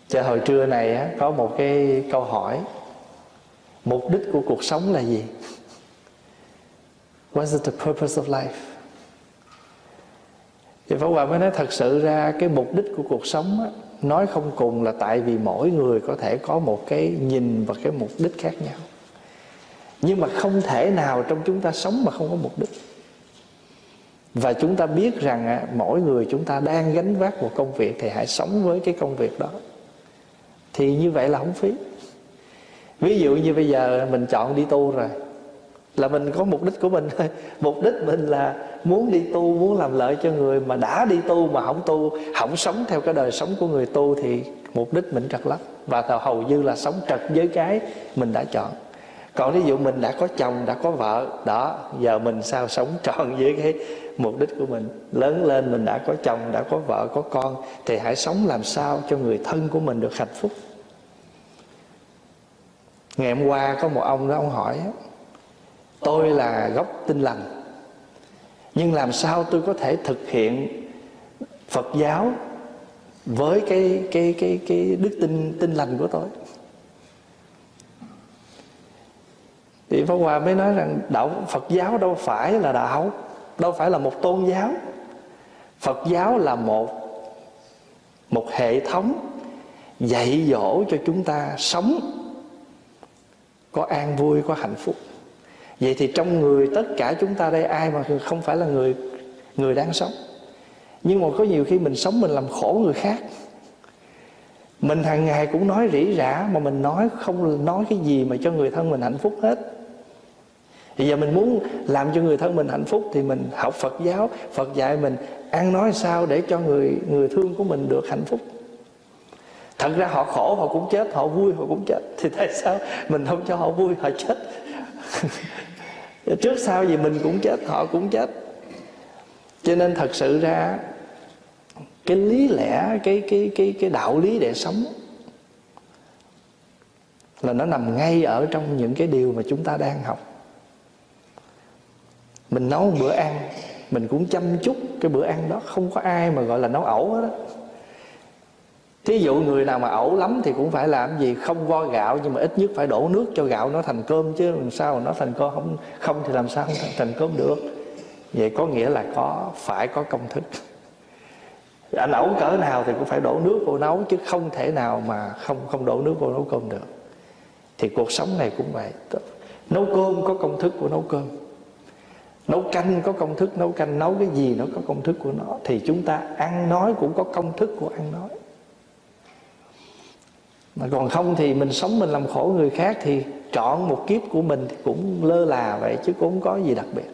Cho hồi trưa này á, có một cái câu hỏi: mục đích của cuộc sống là gì? What's the purpose of life? Thì Pháp Hòa mới nói thật sự ra cái mục đích của cuộc sống á, nói không cùng là tại vì mỗi người có thể có một cái nhìn và cái mục đích khác nhau. Nhưng mà không thể nào trong chúng ta sống mà không có mục đích. Và chúng ta biết rằng mỗi người chúng ta đang gánh vác một công việc, thì hãy sống với cái công việc đó. Thì như vậy là không phí. Ví dụ như bây giờ mình chọn đi tu rồi, là mình có mục đích của mình thôi. Mục đích mình là muốn đi tu, muốn làm lợi cho người. Mà đã đi tu mà không tu, không sống theo cái đời sống của người tu, thì mục đích mình trật lắm. Và hầu như là sống trật với cái mình đã chọn. Còn ví dụ mình đã có chồng, đã có vợ, đó, giờ mình sao sống tròn với cái mục đích của mình. Lớn lên mình đã có chồng, đã có vợ, có con, thì hãy sống làm sao cho người thân của mình được hạnh phúc. Ngày hôm qua có một ông đó, ông hỏi: tôi là gốc Tin Lành, nhưng làm sao tôi có thể thực hiện Phật giáo với cái đức tin lành của tôi? Thì Pháp Hòa mới nói rằng Phật giáo đâu phải là đạo, đâu phải là một tôn giáo. Phật giáo là một hệ thống dạy dỗ cho chúng ta sống có an vui, có hạnh phúc. Vậy thì trong người tất cả chúng ta đây, ai mà không phải là người đang sống? Nhưng mà có nhiều khi mình sống mình làm khổ người khác. Mình hàng ngày cũng nói rỉ rả, mà mình không nói cái gì mà cho người thân mình hạnh phúc hết. Bây giờ mình muốn làm cho người thân mình hạnh phúc thì mình học Phật giáo. Phật dạy mình ăn nói sao để cho người thương của mình được hạnh phúc. Thật ra họ khổ họ cũng chết, họ vui họ cũng chết. Thì tại sao mình không cho họ vui họ chết? Trước sau gì mình cũng chết, họ cũng chết. Cho nên thật sự ra cái lý lẽ, cái đạo lý để sống là nó nằm ngay ở trong những cái điều mà chúng ta đang học. Mình nấu một bữa ăn, mình cũng chăm chút cái bữa ăn đó. Không có ai mà gọi là nấu ẩu hết đó. Thí dụ người nào mà ẩu lắm thì cũng phải làm gì? Không vo gạo, nhưng mà ít nhất phải đổ nước cho gạo nó thành cơm chứ. Làm sao mà nó thành cơm? Không thì làm sao thành cơm được? Vậy có nghĩa là phải có công thức. Anh ẩu cỡ nào thì cũng phải đổ nước vô nấu, chứ không thể nào mà không đổ nước vô nấu cơm được. Thì cuộc sống này cũng vậy. Nấu cơm có công thức của nấu cơm, nấu canh có công thức nấu canh, nấu cái gì nó có công thức của nó. Thì chúng ta ăn nói cũng có công thức của ăn nói. Mà còn không thì mình sống mình làm khổ người khác, thì trọn một kiếp của mình thì cũng lơ là vậy, chứ cũng không có gì đặc biệt.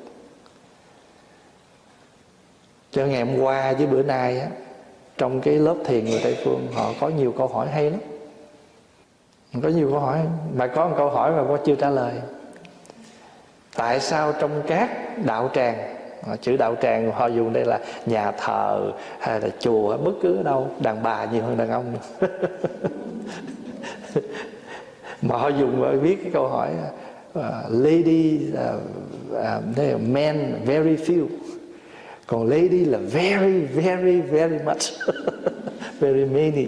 Cho ngày hôm qua với bữa nay á, trong cái lớp thiền người Tây Phương, họ có nhiều câu hỏi hay lắm. Có nhiều câu hỏi, mà có một câu hỏi mà con chưa trả lời. Tại sao trong các đạo tràng, chữ đạo tràng họ dùng đây là nhà thờ hay là chùa, bất cứ ở đâu, đàn bà nhiều hơn đàn ông. Mà họ dùng viết cái câu hỏi lady, men very few, còn lady là very very very much. Very many.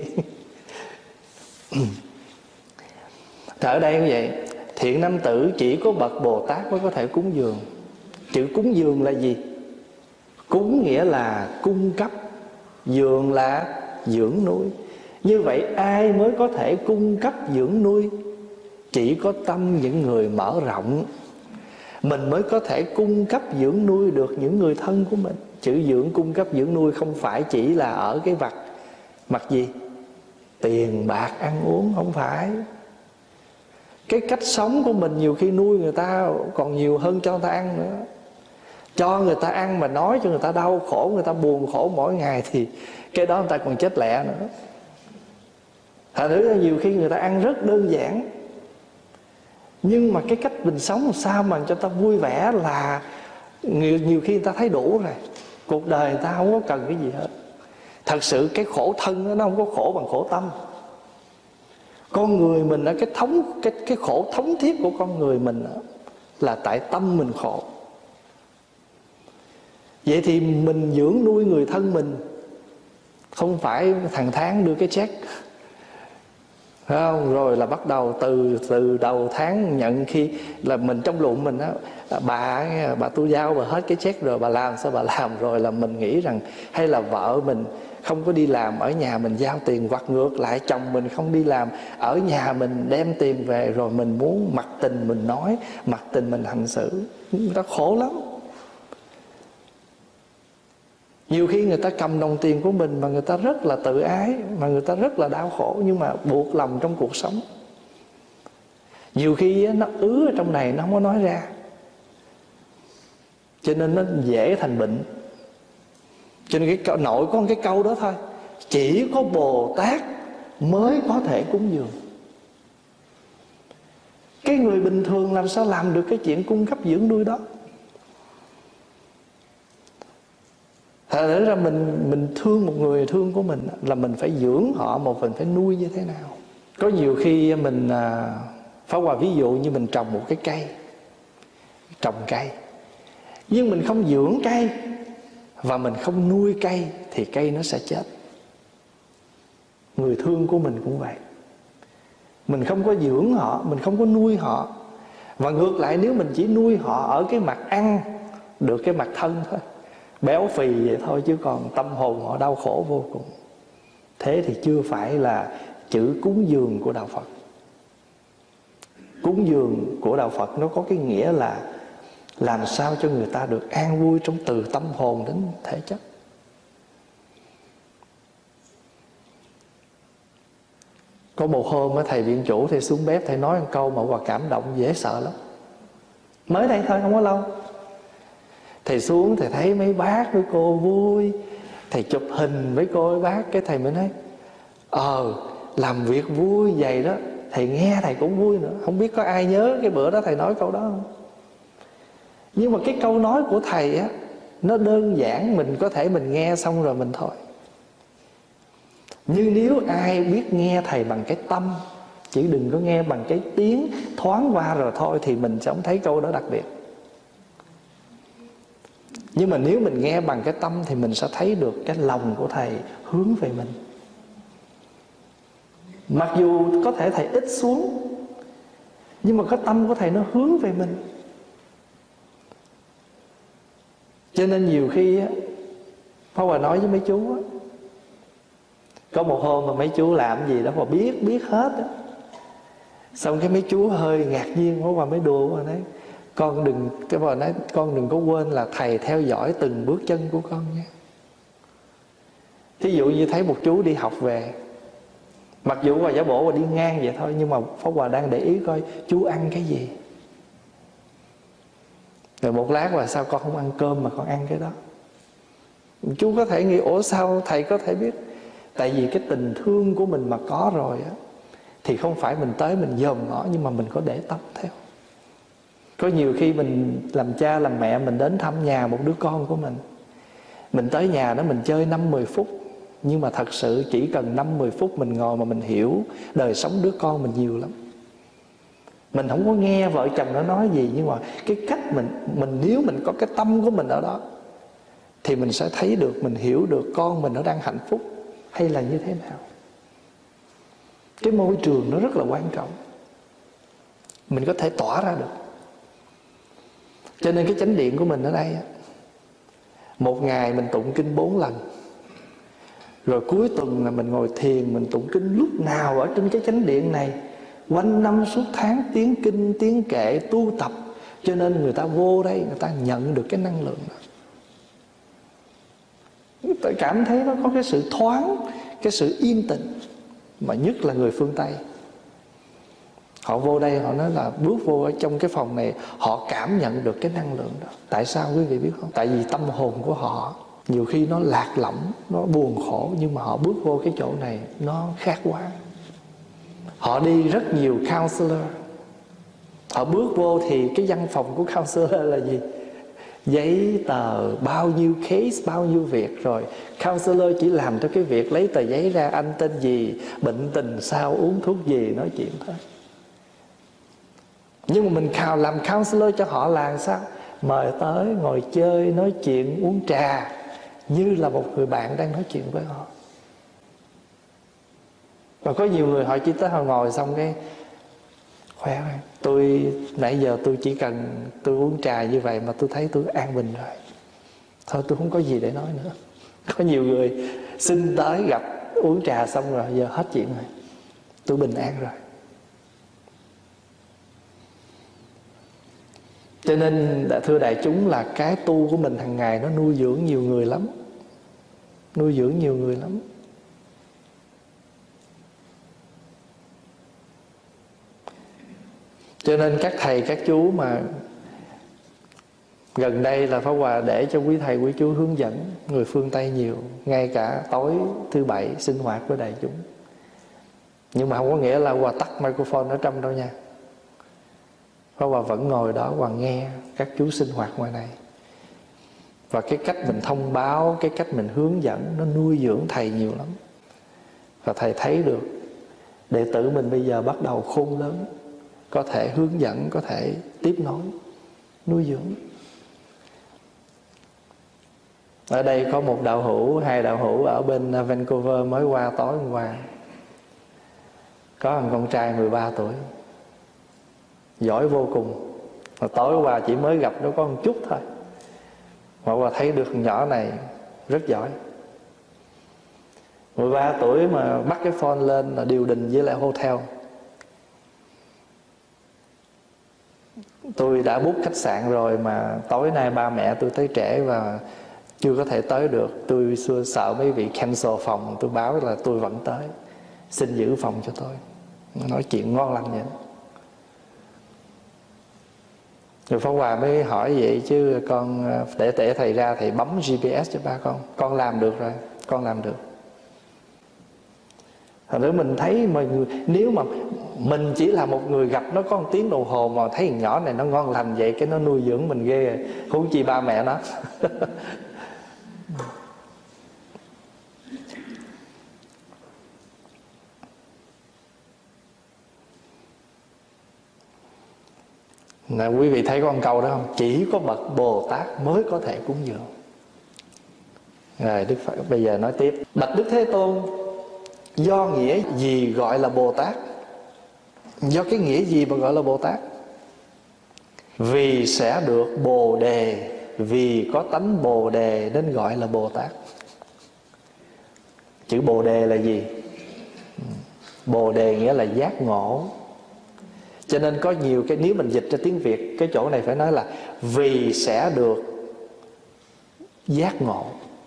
Thì ở đây như vậy, thiện nam tử chỉ có bậc Bồ Tát mới có thể cúng dường. Chữ cúng dường là gì? Cúng nghĩa là cung cấp, dường là dưỡng nuôi. Như vậy ai mới có thể cung cấp dưỡng nuôi? Chỉ có tâm những người mở rộng, mình mới có thể cung cấp dưỡng nuôi được những người thân của mình. Chữ dưỡng, cung cấp dưỡng nuôi không phải chỉ là ở cái mặt gì? Tiền bạc ăn uống, không phải. Cái cách sống của mình nhiều khi nuôi người ta còn nhiều hơn cho người ta ăn nữa. Cho người ta ăn mà nói cho người ta đau khổ, người ta buồn khổ mỗi ngày, thì cái đó người ta còn chết lẹ nữa. Thành thử nhiều khi người ta ăn rất đơn giản, nhưng mà cái cách mình sống làm sao mà cho ta vui vẻ là nhiều khi người ta thấy đủ rồi. Cuộc đời người ta không có cần cái gì hết. Thật sự cái khổ thân đó, nó không có khổ bằng khổ tâm. Con người mình ở cái khổ thống thiết của con người mình đó, là tại tâm mình khổ. Vậy thì mình dưỡng nuôi người thân mình không phải hàng tháng đưa cái check phải không? Rồi là bắt đầu từ đầu tháng nhận khi là mình trong bụng mình á, bà tôi giao bà hết cái check rồi, bà làm sao bà làm, rồi là mình nghĩ rằng hay là vợ mình không có đi làm, ở nhà mình giao tiền, hoặc ngược lại chồng mình không đi làm, ở nhà mình đem tiền về, rồi mình muốn mặc tình mình nói, mặc tình mình hành xử. Nó khổ lắm. Nhiều khi người ta cầm đồng tiền của mình mà người ta rất là tự ái, mà người ta rất là đau khổ, nhưng mà buộc lòng trong cuộc sống. Nhiều khi nó ứ ở trong này, nó không có nói ra, cho nên nó dễ thành bệnh. Cho nên nội có cái câu đó thôi: chỉ có Bồ Tát mới có thể cúng dường. Cái người bình thường làm sao làm được cái chuyện cung cấp dưỡng nuôi đó? Thật ra mình thương một người thương của mình là mình phải dưỡng họ, một phần phải nuôi như thế nào. Có nhiều khi mình Pháp Hòa ví dụ như mình trồng một cái cây, trồng cây, nhưng mình không dưỡng cây và mình không nuôi cây thì cây nó sẽ chết. Người thương của mình cũng vậy. Mình không có dưỡng họ, mình không có nuôi họ. Và ngược lại, nếu mình chỉ nuôi họ ở cái mặt ăn, được cái mặt thân thôi, béo phì vậy thôi, chứ còn tâm hồn họ đau khổ vô cùng. Thế thì chưa phải là chữ cúng dường của Đạo Phật. Cúng dường của Đạo Phật nó có cái nghĩa là làm sao cho người ta được an vui trong từ tâm hồn đến thể chất. Có một hôm thầy viện chủ thầy xuống bếp, thầy nói một câu mà Hòa cảm động dễ sợ lắm. Mới đây thôi, không có lâu. Thầy xuống thầy thấy mấy bác với cô vui, thầy chụp hình với cô với bác, cái thầy mới nói làm việc vui vậy đó, thầy nghe thầy cũng vui nữa. Không biết có ai nhớ cái bữa đó thầy nói câu đó không? Nhưng mà cái câu nói của thầy á, nó đơn giản, mình có thể mình nghe xong rồi mình thôi. Nhưng nếu ai biết nghe thầy bằng cái tâm, chỉ đừng có nghe bằng cái tiếng thoáng qua rồi thôi, thì mình sẽ không thấy câu đó đặc biệt. Nhưng mà nếu mình nghe bằng cái tâm thì mình sẽ thấy được cái lòng của thầy hướng về mình. Mặc dù có thể thầy ít xuống, nhưng mà cái tâm của thầy nó hướng về mình. Cho nên nhiều khi á, Pháp Hòa nói với mấy chú á, có một hôm mà mấy chú làm gì đó mà biết hết á, xong cái mấy chú hơi ngạc nhiên, Pháp Hòa mới đùa mà nói: con đừng có quên là thầy theo dõi từng bước chân của con nha. Thí dụ như thấy một chú đi học về, mặc dù Hòa giả bộ Hòa đi ngang vậy thôi, nhưng mà Pháp Hòa đang để ý coi chú ăn cái gì. Rồi một lát là sao con không ăn cơm mà con ăn cái đó. Chú có thể nghĩ ủa sao thầy có thể biết? Tại vì cái tình thương của mình mà có rồi á, thì không phải mình tới mình dòm ngó, nhưng mà mình có để tâm theo. Có nhiều khi mình làm cha làm mẹ, mình đến thăm nhà một đứa con của mình tới nhà đó mình chơi 5-10 phút, nhưng mà thật sự chỉ cần 5-10 phút mình ngồi mà mình hiểu đời sống đứa con mình nhiều lắm. Mình không có nghe vợ chồng nó nói gì, nhưng mà cái cách mình nếu mình có cái tâm của mình ở đó thì mình sẽ thấy được, mình hiểu được con mình nó đang hạnh phúc hay là như thế nào. Cái môi trường nó rất là quan trọng, mình có thể tỏa ra được. Cho nên cái chánh điện của mình ở đây, một ngày mình tụng kinh 4 lần. Rồi cuối tuần là mình ngồi thiền, mình tụng kinh lúc nào ở trên cái chánh điện này, quanh năm suốt tháng tiếng kinh, tiếng kệ, tu tập. Cho nên người ta vô đây, người ta nhận được cái năng lượng đó. Tôi cảm thấy nó có cái sự thoáng, cái sự yên tĩnh. Mà nhất là người phương Tây, họ vô đây họ nói là bước vô ở trong cái phòng này, họ cảm nhận được cái năng lượng đó. Tại sao quý vị biết không? Tại vì tâm hồn của họ nhiều khi nó lạc lõng, nó buồn khổ, nhưng mà họ bước vô cái chỗ này nó khác quá. Họ đi rất nhiều counselor, họ bước vô thì cái văn phòng của counselor là gì? Giấy tờ, bao nhiêu case, bao nhiêu việc. Rồi counselor chỉ làm cho cái việc lấy tờ giấy ra, anh tên gì, bệnh tình sao, uống thuốc gì, nói chuyện thôi. Nhưng mà mình làm counselor cho họ là sao? Mời tới, ngồi chơi, nói chuyện, uống trà, như là một người bạn đang nói chuyện với họ. Và có nhiều người họ chỉ tới họ ngồi xong cái khỏe rồi, tôi nãy giờ tôi chỉ cần tôi uống trà như vậy mà tôi thấy tôi an bình rồi, thôi tôi không có gì để nói nữa. Có nhiều người xin tới gặp uống trà xong rồi giờ hết chuyện rồi, tôi bình an rồi. Cho nên thưa đại chúng là cái tu của mình hàng ngày nó nuôi dưỡng nhiều người lắm, nuôi dưỡng nhiều người lắm. Cho nên các thầy các chú mà gần đây là Pháp Hòa để cho quý thầy quý chú hướng dẫn người phương Tây nhiều, ngay cả tối thứ bảy sinh hoạt với đại chúng. Nhưng mà không có nghĩa là Hòa tắt microphone ở trong đâu nha. Pháp Hòa vẫn ngồi đó và nghe các chú sinh hoạt ngoài này. Và cái cách mình thông báo, cái cách mình hướng dẫn nó nuôi dưỡng thầy nhiều lắm. Và thầy thấy được đệ tử mình bây giờ bắt đầu khôn lớn, có thể hướng dẫn, có thể tiếp nối, nuôi dưỡng. Ở đây có một đạo hữu, hai đạo hữu ở bên Vancouver mới qua tối hôm qua. Có một con trai 13 tuổi, giỏi vô cùng. Mà tối qua chỉ mới gặp nó có một chút thôi, mà qua thấy được nhỏ này rất giỏi. 13 tuổi mà bắt cái phone lên là điều đình với lại hotel. Tôi đã book khách sạn rồi mà tối nay ba mẹ tôi tới trễ và chưa có thể tới được. Tôi sợ mấy vị cancel phòng, tôi báo là tôi vẫn tới, xin giữ phòng cho tôi. Nói chuyện ngon lành vậy. Rồi Pháp Hòa mới hỏi vậy chứ con để thầy ra thầy bấm GPS cho ba con làm được rồi, con làm được. Thành ra mình thấy mà nếu mà mình chỉ là một người gặp nó có 1 tiếng đồng hồ mà thấy nhỏ này nó ngon lành vậy, cái nó nuôi dưỡng mình ghê rồi, huống chi ba mẹ nó. Nè, quý vị thấy có một câu đó không? Chỉ có bậc Bồ Tát mới có thể cúng dường. Rồi Đức Phật bây giờ nói tiếp. Bạch Đức Thế Tôn, do nghĩa gì gọi là Bồ Tát? Do cái nghĩa gì mà gọi là Bồ Tát? Vì sẽ được Bồ Đề, vì có tánh Bồ Đề nên gọi là Bồ Tát. Chữ Bồ Đề là gì? Bồ Đề nghĩa là giác ngộ. Cho nên có nhiều cái, nếu mình dịch ra tiếng Việt, cái chỗ này phải nói là vì sẽ được giác ngộ.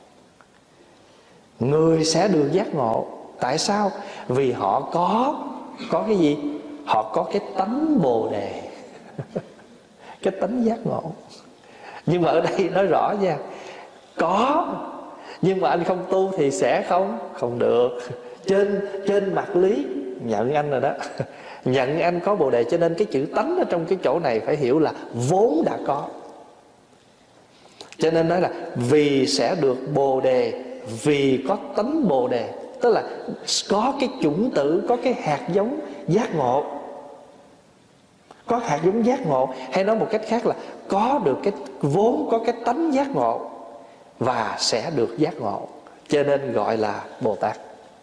Người sẽ được giác ngộ. Tại sao? Vì họ có cái gì? Họ có cái tánh Bồ Đề. Cái tánh giác ngộ. Nhưng mà ở đây nói rõ nha, có, nhưng mà anh không tu thì sẽ không được. Trên mặt lý nhận anh rồi đó. Nhận anh có Bồ Đề. Cho nên cái chữ tánh ở trong cái chỗ này phải hiểu là vốn đã có. Cho nên nói là vì sẽ được Bồ Đề, vì có tánh Bồ Đề. Tức là có cái chủng tử, có cái hạt giống giác ngộ. Có hạt giống giác ngộ, hay nói một cách khác là có được cái vốn, có cái tánh giác ngộ và sẽ được giác ngộ. Cho nên gọi là Bồ Tát.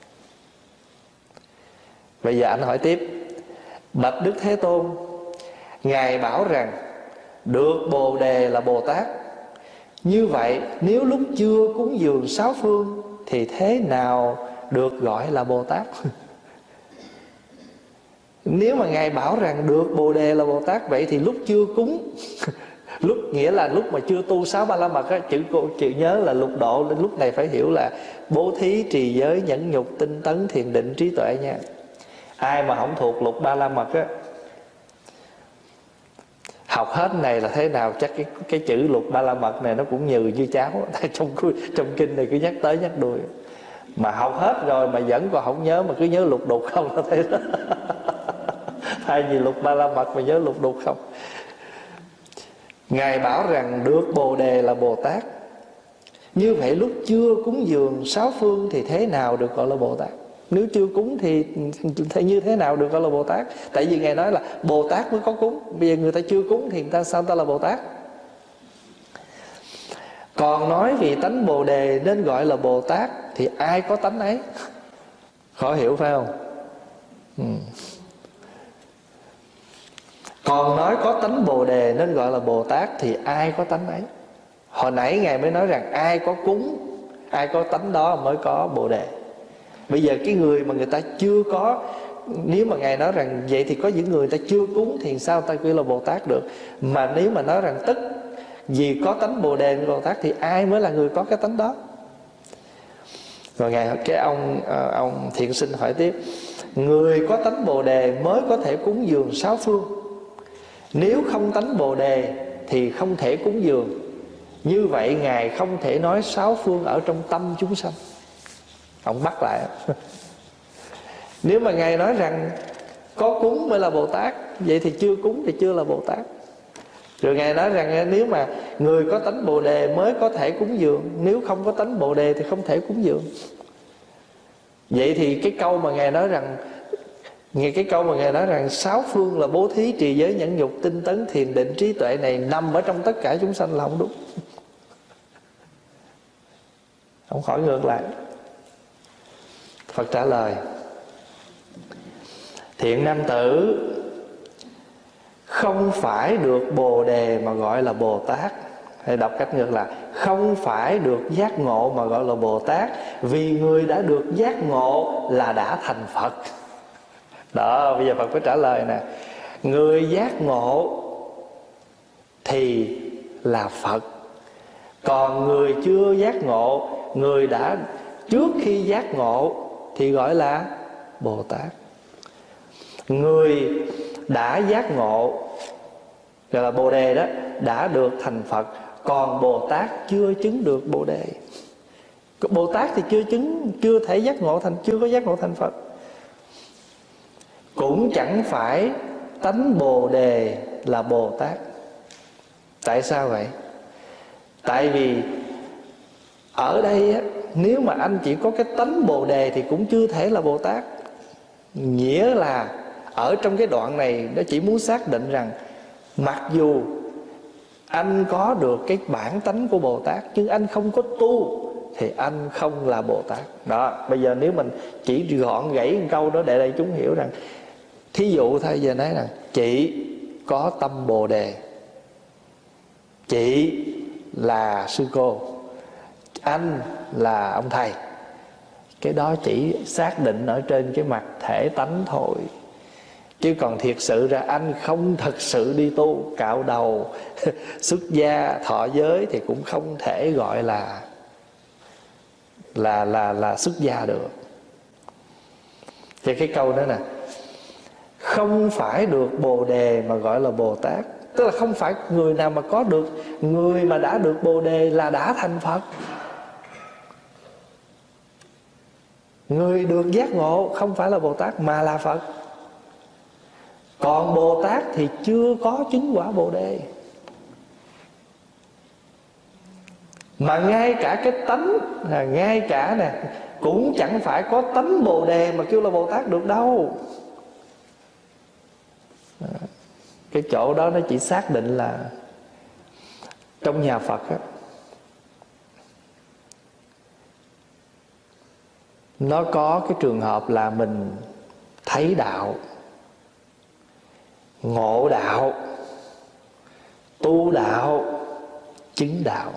Bây giờ anh hỏi tiếp. Bạch Đức Thế Tôn, Ngài bảo rằng được Bồ Đề là Bồ Tát. Như vậy nếu lúc chưa cúng dường 6 phương thì thế nào được gọi là Bồ Tát? Nếu mà Ngài bảo rằng được Bồ Đề là Bồ Tát, vậy thì lúc chưa cúng lúc nghĩa là lúc mà chưa tu 6 Ba La Mật á, chữ nhớ là lục độ. Lúc này phải hiểu là bố thí, trì giới, nhẫn nhục, tinh tấn, thiền định, trí tuệ nha. Ai mà không thuộc lục Ba La Mật á, học hết này là thế nào chắc cái chữ lục Ba La Mật này nó cũng nhừ như cháo. Trong kinh này cứ nhắc tới nhắc đuôi. Mà học hết rồi mà vẫn còn không nhớ, mà cứ nhớ lục đục không là thế đó. Thay vì lục Ba La Mật mà nhớ lục đục không. Ngài bảo rằng được Bồ Đề là Bồ Tát. Như vậy lúc chưa cúng dường 6 phương thì thế nào được gọi là Bồ Tát? Nếu chưa cúng thì như thế nào được gọi là Bồ Tát? Tại vì Ngài nói là Bồ Tát mới có cúng. Bây giờ người ta chưa cúng thì sao ta là Bồ Tát? Còn nói vì tánh Bồ Đề nên gọi là Bồ Tát, thì ai có tánh ấy? Khó hiểu phải không? Còn nói có tánh Bồ Đề nên gọi là Bồ Tát, thì ai có tánh ấy? Hồi nãy Ngài mới nói rằng ai có cúng, ai có tánh đó mới có Bồ Đề. Bây giờ cái người mà người ta chưa có, nếu mà Ngài nói rằng vậy thì có những người ta chưa cúng thì sao ta kêu là Bồ Tát được? Mà nếu mà nói rằng tức vì có tánh Bồ Đề Bồ Tát thì ai mới là người có cái tánh đó? Rồi ông thiện sinh hỏi tiếp: người có tánh Bồ Đề mới có thể cúng dường sáu phương. Nếu không tánh Bồ Đề thì không thể cúng dường. Như vậy Ngài không thể nói sáu phương ở trong tâm chúng sanh. Ông bắt lại. Nếu mà Ngài nói rằng có cúng mới là Bồ Tát, vậy thì chưa cúng thì chưa là Bồ Tát. Rồi Ngài nói rằng nếu mà người có tánh Bồ Đề mới có thể cúng dường, nếu không có tánh Bồ Đề thì không thể cúng dường. Vậy thì cái câu mà Ngài nói rằng, nghe cái câu mà Ngài nói rằng sáu phương là bố thí, trì giới, nhẫn nhục, tinh tấn, thiền định, trí tuệ này nằm ở trong tất cả chúng sanh là không đúng. Ông hỏi ngược lại. Phật trả lời: thiện nam tử, không phải được Bồ Đề mà gọi là Bồ Tát. Hay đọc cách ngược là không phải được giác ngộ mà gọi là Bồ Tát, vì người đã được giác ngộ là đã thành Phật. Đó, bây giờ Phật phải trả lời nè. Người giác ngộ thì là Phật. Còn người chưa giác ngộ, người đã trước khi giác ngộ thì gọi là Bồ Tát. Người đã giác ngộ, gọi là Bồ Đề đó, đã được thành Phật. Còn Bồ Tát chưa chứng được Bồ Đề. Bồ Tát thì chưa thể giác ngộ thành, chưa có giác ngộ thành Phật. Cũng chẳng phải tánh Bồ Đề là Bồ Tát. Tại sao vậy? Tại vì ở đây á, nếu mà anh chỉ có cái tánh Bồ Đề thì cũng chưa thể là Bồ Tát. Nghĩa là ở trong cái đoạn này nó chỉ muốn xác định rằng mặc dù anh có được cái bản tánh của Bồ Tát, nhưng anh không có tu thì anh không là Bồ Tát. Đó, bây giờ nếu mình chỉ gọn gãy một câu đó để đây chúng hiểu rằng, thí dụ thôi, giờ nói rằng chị có tâm Bồ Đề, chị là sư cô, anh là ông thầy. Cái đó chỉ xác định ở trên cái mặt thể tánh thôi. Chứ còn thiệt sự ra anh không thật sự đi tu, cạo đầu, xuất gia, thọ giới thì cũng không thể gọi là xuất gia được. Thì cái câu đó nè, không phải được Bồ Đề mà gọi là Bồ Tát. Tức là không phải người nào mà có được, người mà đã được Bồ Đề là đã thành Phật. Người được giác ngộ không phải là Bồ Tát mà là Phật. Còn Bồ Tát thì chưa có chứng quả Bồ Đề. Mà ngay cả cái tánh, ngay cả nè, cũng chẳng phải có tánh Bồ Đề mà kêu là Bồ Tát được đâu. Cái chỗ đó nó chỉ xác định là trong nhà Phật á, nó có cái trường hợp là mình thấy đạo, ngộ đạo, tu đạo, chứng đạo.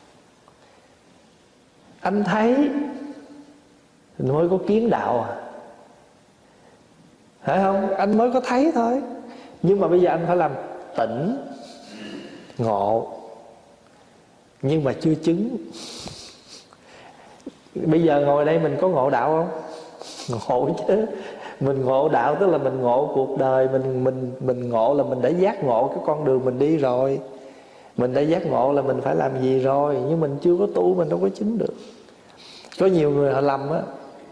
Anh thấy mới có kiến đạo à, phải không? Anh mới có thấy thôi. Nhưng mà bây giờ anh phải làm tỉnh, ngộ, nhưng mà chưa chứng. Bây giờ ngồi đây mình có ngộ đạo không? Ngộ chứ. Mình ngộ đạo tức là mình ngộ cuộc đời, mình ngộ là mình đã giác ngộ cái con đường mình đi rồi. Mình đã giác ngộ là mình phải làm gì rồi, nhưng mình chưa có tu, mình đâu có chứng được. Có nhiều người họ lầm á,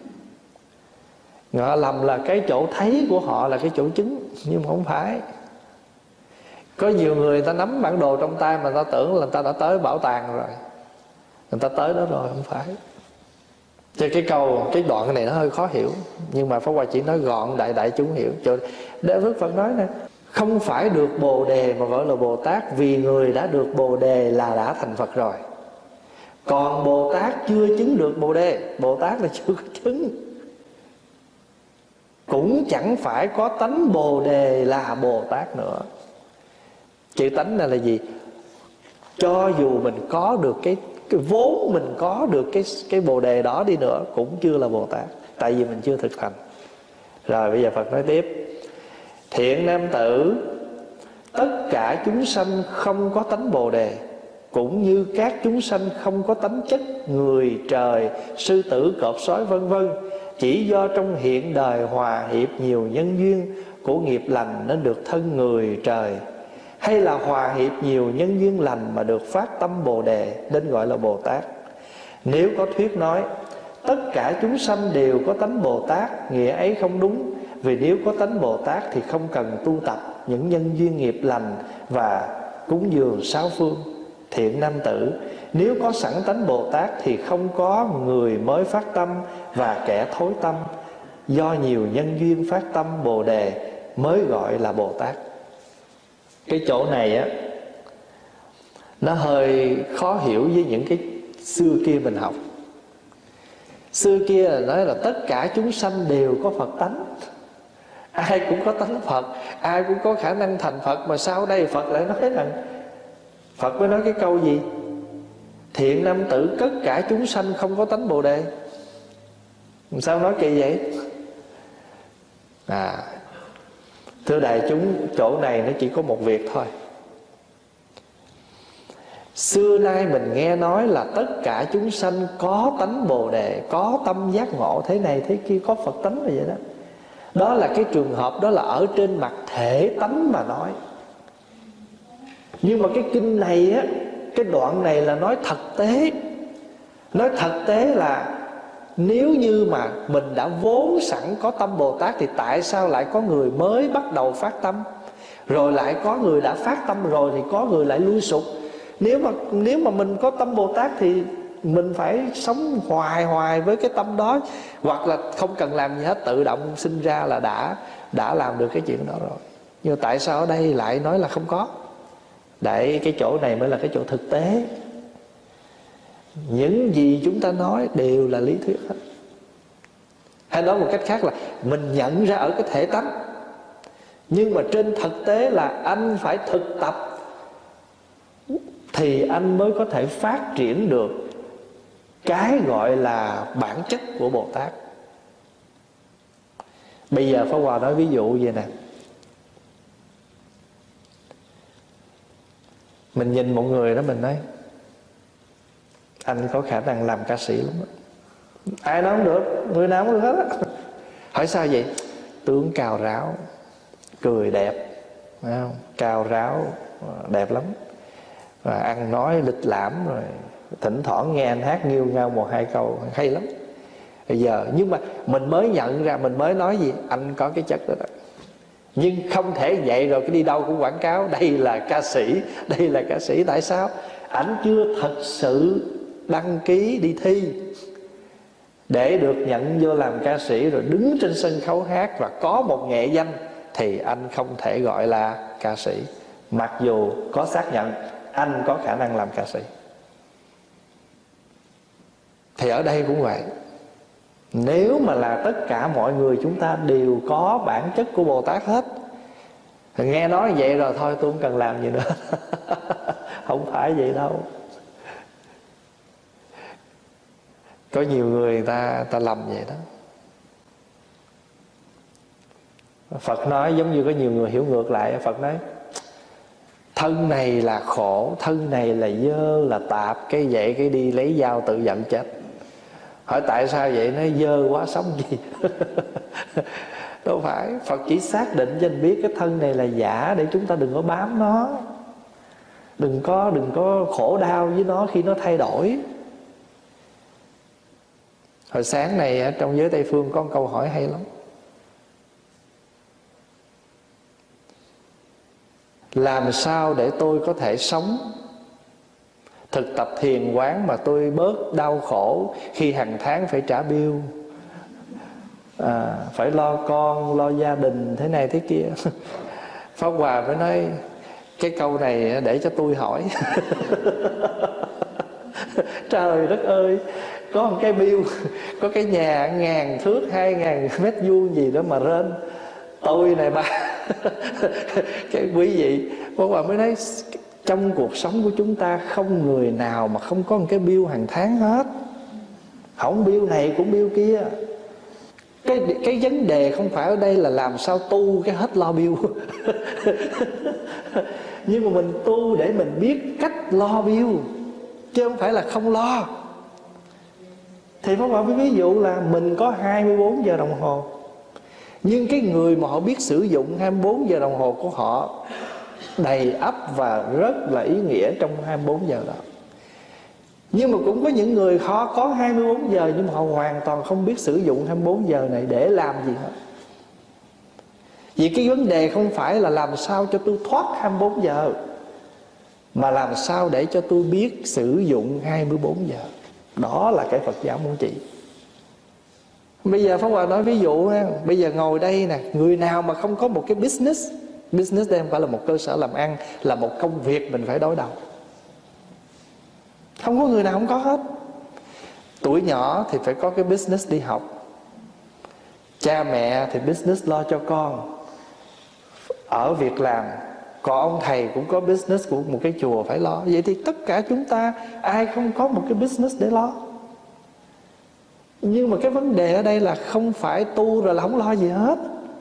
họ lầm là cái chỗ thấy của họ là cái chỗ chứng, nhưng mà không phải. Có nhiều người ta nắm bản đồ trong tay mà ta tưởng là người ta đã tới bảo tàng rồi, người ta tới đó rồi, không phải. Cho cái đoạn này nó hơi khó hiểu, nhưng mà Pháp Hòa chỉ nói gọn đại chúng hiểu. Để Đức Phật nói nè, không phải được Bồ Đề mà gọi là Bồ Tát, vì người đã được Bồ Đề là đã thành Phật rồi. Còn Bồ Tát chưa chứng được Bồ Đề, Bồ Tát là chưa có chứng. cũng chẳng phải có tánh Bồ Đề là Bồ Tát nữa. Chữ tánh này là gì? Cho dù mình có được cái vốn, mình có được cái Bồ Đề đó đi nữa, cũng chưa là Bồ Tát, tại vì mình chưa thực hành. Rồi bây giờ Phật nói tiếp: thiện nam tử, tất cả chúng sanh không có tánh Bồ Đề, cũng như các chúng sanh không có tánh chất người, trời, sư tử, cọp, sói vân vân, chỉ do trong hiện đời hòa hiệp nhiều nhân duyên của nghiệp lành nên được thân người, trời, hay là hòa hiệp nhiều nhân duyên lành mà được phát tâm Bồ Đề nên gọi là Bồ Tát. Nếu có thuyết nói tất cả chúng sanh đều có tánh Bồ Tát, nghĩa ấy không đúng. Vì nếu có tánh Bồ Tát thì không cần tu tập những nhân duyên nghiệp lành và cúng dường sáu phương. Thiện nam tử, nếu có sẵn tánh Bồ Tát thì không có người mới phát tâm và kẻ thối tâm. Do nhiều nhân duyên phát tâm Bồ Đề mới gọi là Bồ Tát. Cái chỗ này á, nó hơi khó hiểu với những cái xưa kia mình học. Xưa kia là nói là tất cả chúng sanh đều có Phật tánh, ai cũng có tánh Phật, ai cũng có khả năng thành Phật. Mà sau đây Phật lại nói rằng, Phật mới nói cái câu gì? Thiện nam tử, tất cả chúng sanh không có tánh Bồ Đề. Sao nói kỳ vậy? Thưa đại chúng, chỗ này nó chỉ có một việc thôi. Xưa nay mình nghe nói là tất cả chúng sanh có tánh Bồ Đề, có tâm giác ngộ thế này thế kia, có Phật tánh là vậy đó. Đó là cái trường hợp, đó là ở trên mặt thể tánh mà nói. Nhưng mà cái kinh này á, cái đoạn này là nói thực tế. Nói thực tế là nếu như mà mình đã vốn sẵn có tâm Bồ Tát thì tại sao lại có người mới bắt đầu phát tâm, rồi lại có người đã phát tâm rồi thì có người lại lui sụp. Nếu mà mình có tâm Bồ Tát thì mình phải sống hoài với cái tâm đó, hoặc là không cần làm gì hết, tự động sinh ra là đã làm được cái chuyện đó rồi. Nhưng tại sao ở đây lại nói là không có? Đấy, cái chỗ này mới là cái chỗ thực tế. Những gì chúng ta nói đều là lý thuyết hết. Hay nói một cách khác là mình nhận ra ở cái thể tánh, nhưng mà trên thực tế là anh phải thực tập thì anh mới có thể phát triển được cái gọi là bản chất của Bồ Tát. Bây giờ Pháp Hòa nói ví dụ vậy nè. Mình nhìn một người đó, mình nói anh có khả năng làm ca sĩ lắm đó. Ai nói không được, người nào cũng được hết á. Hỏi sao vậy? Tướng cao ráo, cười đẹp, phải không? Cao ráo, đẹp lắm, và ăn nói lịch lãm, rồi thỉnh thoảng nghe anh hát nghêu ngao một hai câu hay lắm. Bây giờ nhưng mà mình mới nhận ra, mình mới nói gì? Anh có cái chất đó đó. Nhưng không thể vậy rồi cái đi đâu cũng quảng cáo đây là ca sĩ, đây là ca sĩ. Tại sao? Ảnh chưa thật sự đăng ký đi thi để được nhận vô làm ca sĩ, rồi đứng trên sân khấu hát và có một nghệ danh, thì anh không thể gọi là ca sĩ, mặc dù có xác nhận anh có khả năng làm ca sĩ. Thì ở đây cũng vậy. Nếu mà là tất cả mọi người chúng ta đều có bản chất của Bồ Tát hết, thì nghe nói vậy rồi thôi tôi không cần làm gì nữa. Không phải vậy đâu. Có nhiều người ta lầm vậy đó. Phật nói giống như có nhiều người hiểu ngược lại. Phật nói thân này là khổ, thân này là dơ, là tạp, cái vậy cái đi lấy dao tự giận chết. Hỏi tại sao vậy? Nói dơ quá sống gì. Đâu phải. Phật chỉ xác định cho anh biết cái thân này là giả, để chúng ta đừng có bám nó, đừng có khổ đau với nó khi nó thay đổi. Hồi sáng này trong giới Tây Phương có một câu hỏi hay lắm. Làm sao để tôi có thể sống thực tập thiền quán mà tôi bớt đau khổ khi hàng tháng phải trả bill, phải lo con, lo gia đình thế này thế kia? Pháp Hòa mới nói cái câu này để cho tôi hỏi. Trời đất ơi, có một cái bill, có cái nhà 1000 thước 2000 mét vuông gì đó mà rên tôi này ba. Cái quý vị Pháp Hòa mới nói trong cuộc sống của chúng ta không người nào mà không có một cái bill hàng tháng hết. Không bill này cũng bill kia. Cái vấn đề không phải ở đây là làm sao tu cái hết lo bill. Nhưng mà mình tu để mình biết cách lo bill, chứ không phải là không lo. Thì Pháp Hòa ví dụ là mình có 24 giờ đồng hồ, nhưng cái người mà họ biết sử dụng 24 giờ đồng hồ của họ đầy ắp và rất là ý nghĩa trong 24 giờ đó. Nhưng mà cũng có những người họ có 24 giờ nhưng mà họ hoàn toàn không biết sử dụng 24 giờ này để làm gì hết. Vì cái vấn đề không phải là làm sao cho tôi thoát 24 giờ, mà làm sao để cho tôi biết sử dụng 24 giờ. Đó là cái Phật giáo muốn chỉ. Bây giờ Pháp Hòa nói ví dụ ha, bây giờ ngồi đây nè, người nào mà không có một cái business đây không phải là một cơ sở làm ăn, là một công việc mình phải đối đầu. Không có người nào không có hết. Tuổi nhỏ thì phải có cái business đi học, cha mẹ thì business lo cho con ở việc làm, còn ông thầy cũng có business của một cái chùa phải lo. Vậy thì tất cả chúng ta ai không có một cái business để lo. Nhưng mà cái vấn đề ở đây là không phải tu rồi là không lo gì hết,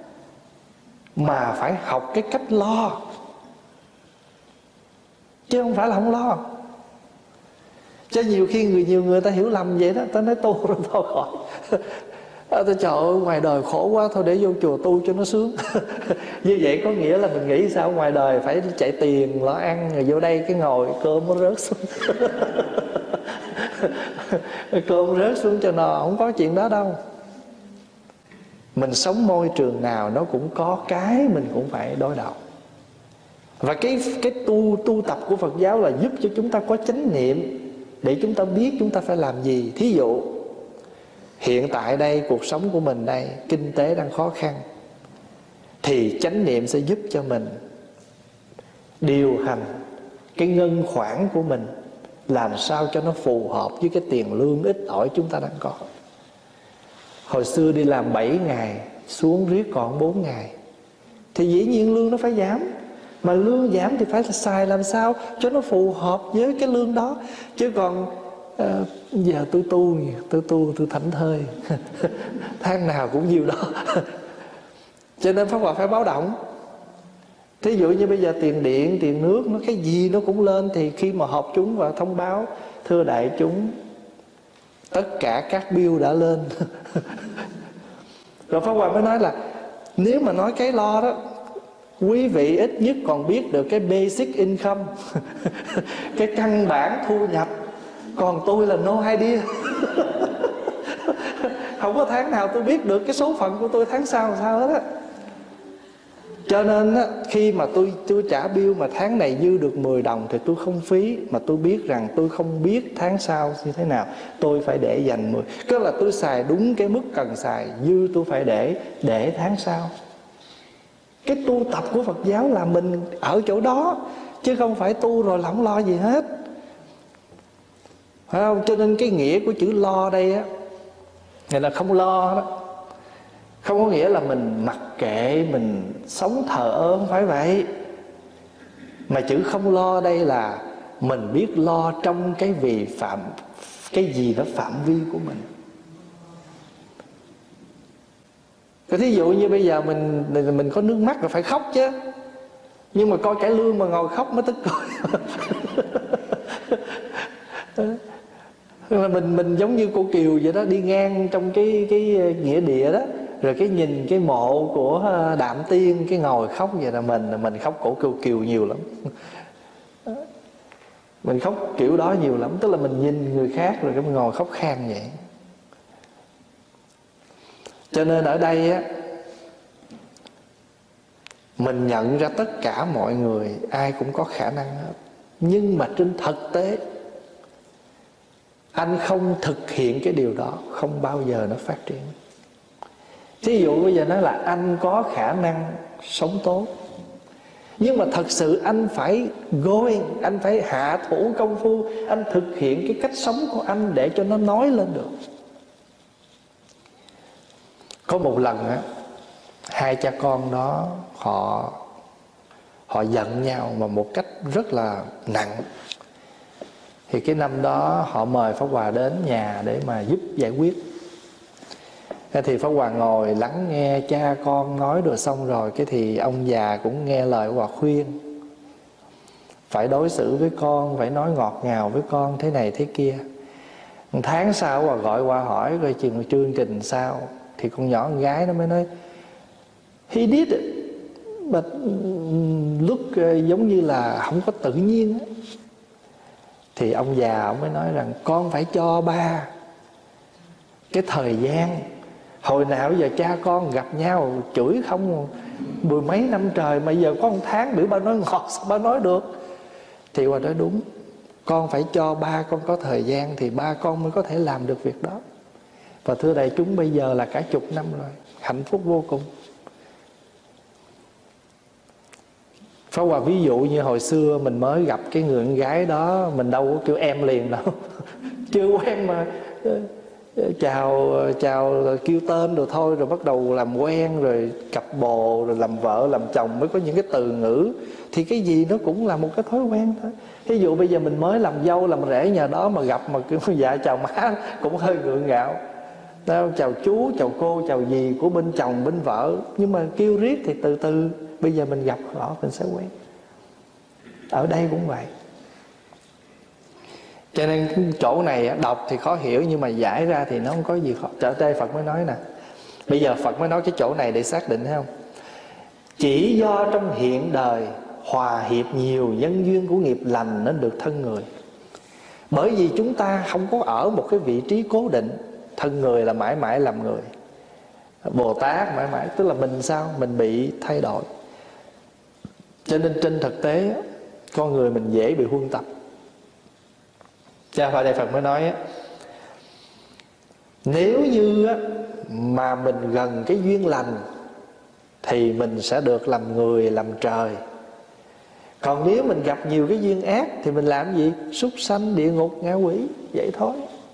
mà phải học cái cách lo, chứ không phải là không lo. Cho nhiều khi nhiều người ta hiểu lầm vậy đó. Ta nói tu rồi thôi khỏi. Tôi trời ơi ngoài đời khổ quá, thôi để vô chùa tu cho nó sướng. Như vậy có nghĩa là mình nghĩ sao ngoài đời phải chạy tiền lo ăn, rồi vô đây cái ngồi cơm nó rớt xuống. Cơm rớt xuống cho nó, không có chuyện đó đâu. Mình sống môi trường nào nó cũng có cái mình cũng phải đối đầu. Và cái tu tập của Phật giáo là giúp cho chúng ta có chánh niệm, để chúng ta biết chúng ta phải làm gì. Thí dụ hiện tại đây cuộc sống của mình đây kinh tế đang khó khăn, thì chánh niệm sẽ giúp cho mình điều hành cái ngân khoản của mình làm sao cho nó phù hợp với cái tiền lương ít ỏi chúng ta đang có. Hồi xưa đi làm 7 ngày xuống riết còn 4 ngày, thì dĩ nhiên lương nó phải giảm. Mà lương giảm thì phải xài làm sao cho nó phù hợp với cái lương đó. Chứ còn giờ tôi thảnh thơi. Tháng nào cũng nhiêu đó. Cho nên Pháp Hòa phải báo động. Thí dụ như bây giờ tiền điện, tiền nước, nó cái gì nó cũng lên, thì khi mà họp chúng và thông báo thưa đại chúng tất cả các bill đã lên. Rồi Pháp Hòa mới nói là nếu mà nói cái lo đó, quý vị ít nhất còn biết được cái basic income, cái căn bản thu nhập. Còn tôi là no idea. Không có tháng nào tôi biết được cái số phận của tôi tháng sau làm sao hết á. Cho nên á, khi mà tôi trả bill mà tháng này dư được 10 đồng thì tôi không phí, mà tôi biết rằng tôi không biết tháng sau như thế nào, tôi phải để dành 10. Tức là tôi xài đúng cái mức cần xài, dư tôi phải để tháng sau. Cái tu tập của Phật giáo là mình ở chỗ đó, chứ không phải tu rồi là không lo gì hết, phải không? Cho nên cái nghĩa của chữ lo đây á, này là không lo đó. Không có nghĩa là mình mặc kệ, mình sống thờ ơ, không phải vậy. Mà chữ không lo đây là mình biết lo trong cái cái gì đó phạm vi của mình. Thí dụ như bây giờ mình có nước mắt là phải khóc chứ, nhưng mà coi cải lương mà ngồi khóc mới tức cười. Mình giống như cô Kiều vậy đó, đi ngang trong cái nghĩa địa đó, rồi cái nhìn cái mộ của Đạm Tiên, cái ngồi khóc vậy là mình khóc cổ cô Kiều nhiều lắm. Mình khóc kiểu đó nhiều lắm, tức là mình nhìn người khác rồi cái mình ngồi khóc khan vậy. Cho nên ở đây á, mình nhận ra tất cả mọi người ai cũng có khả năng hết, nhưng mà trên thực tế anh không thực hiện cái điều đó, không bao giờ nó phát triển. Thí dụ bây giờ nói là anh có khả năng sống tốt, Nhưng mà thật sự anh phải going, anh phải hạ thủ công phu, anh thực hiện cái cách sống của anh để cho nó nói lên được. Có một lần á, hai cha con đó họ giận nhau mà một cách rất là nặng. Thì cái năm đó họ mời Pháp Hòa đến nhà để mà giúp giải quyết. Thì Pháp Hòa ngồi lắng nghe cha con nói rồi xong rồi, cái thì ông già cũng nghe lời Pháp Hòa khuyên. Phải đối xử với con, phải nói ngọt ngào với con thế này thế kia. Một tháng sau Pháp Hòa gọi qua hỏi coi chương trình sao. Thì con nhỏ con gái nó mới nói he did it, but look giống như là không có tự nhiên á. Thì ông già ông mới nói rằng con phải cho ba cái thời gian. Hồi nào giờ cha con gặp nhau chửi không mười mấy năm trời, mà giờ có một tháng biểu ba nói ngọt sao ba nói được. Thì Hòa nói đúng, con phải cho ba con có thời gian thì ba con mới có thể làm được việc đó. Và thưa đại chúng, bây giờ là cả chục năm rồi, hạnh phúc vô cùng. Pháp Hòa ví dụ như hồi xưa mình mới gặp cái người con gái đó, mình đâu có kêu em liền đâu. Chưa quen mà chào kêu tên rồi thôi, rồi bắt đầu làm quen, rồi cặp bồ, rồi làm vợ làm chồng mới có những cái từ ngữ. Thì cái gì nó cũng là một cái thói quen thôi. Ví dụ bây giờ mình mới làm dâu làm rể nhà đó mà gặp mà kiểu dạ chào má cũng hơi ngượng ngạo. Chào chú, chào cô, chào dì của bên chồng bên vợ. Nhưng mà kêu riết thì từ từ bây giờ mình gặp họ mình sẽ quen. Ở đây cũng vậy. Cho nên chỗ này đọc thì khó hiểu, nhưng mà giải ra thì nó không có gì khó. Trở đây Phật mới nói nè. Bây giờ Phật mới nói cái chỗ này để xác định, thấy không? Chỉ do trong hiện đời hòa hiệp nhiều nhân duyên của nghiệp lành nên được thân người. Bởi vì chúng ta không có ở một cái vị trí cố định. Thân người là mãi mãi làm người, Bồ Tát mãi mãi, tức là mình sao? Mình bị thay đổi. Cho nên trên thực tế con người mình dễ bị huân tập. Cha phải Đại Phật mới nói nếu như mà mình gần cái duyên lành thì mình sẽ được làm người làm trời. Còn nếu mình gặp nhiều cái duyên ác thì mình làm gì? Súc sanh, địa ngục, ngạ quỷ. Vậy thôi.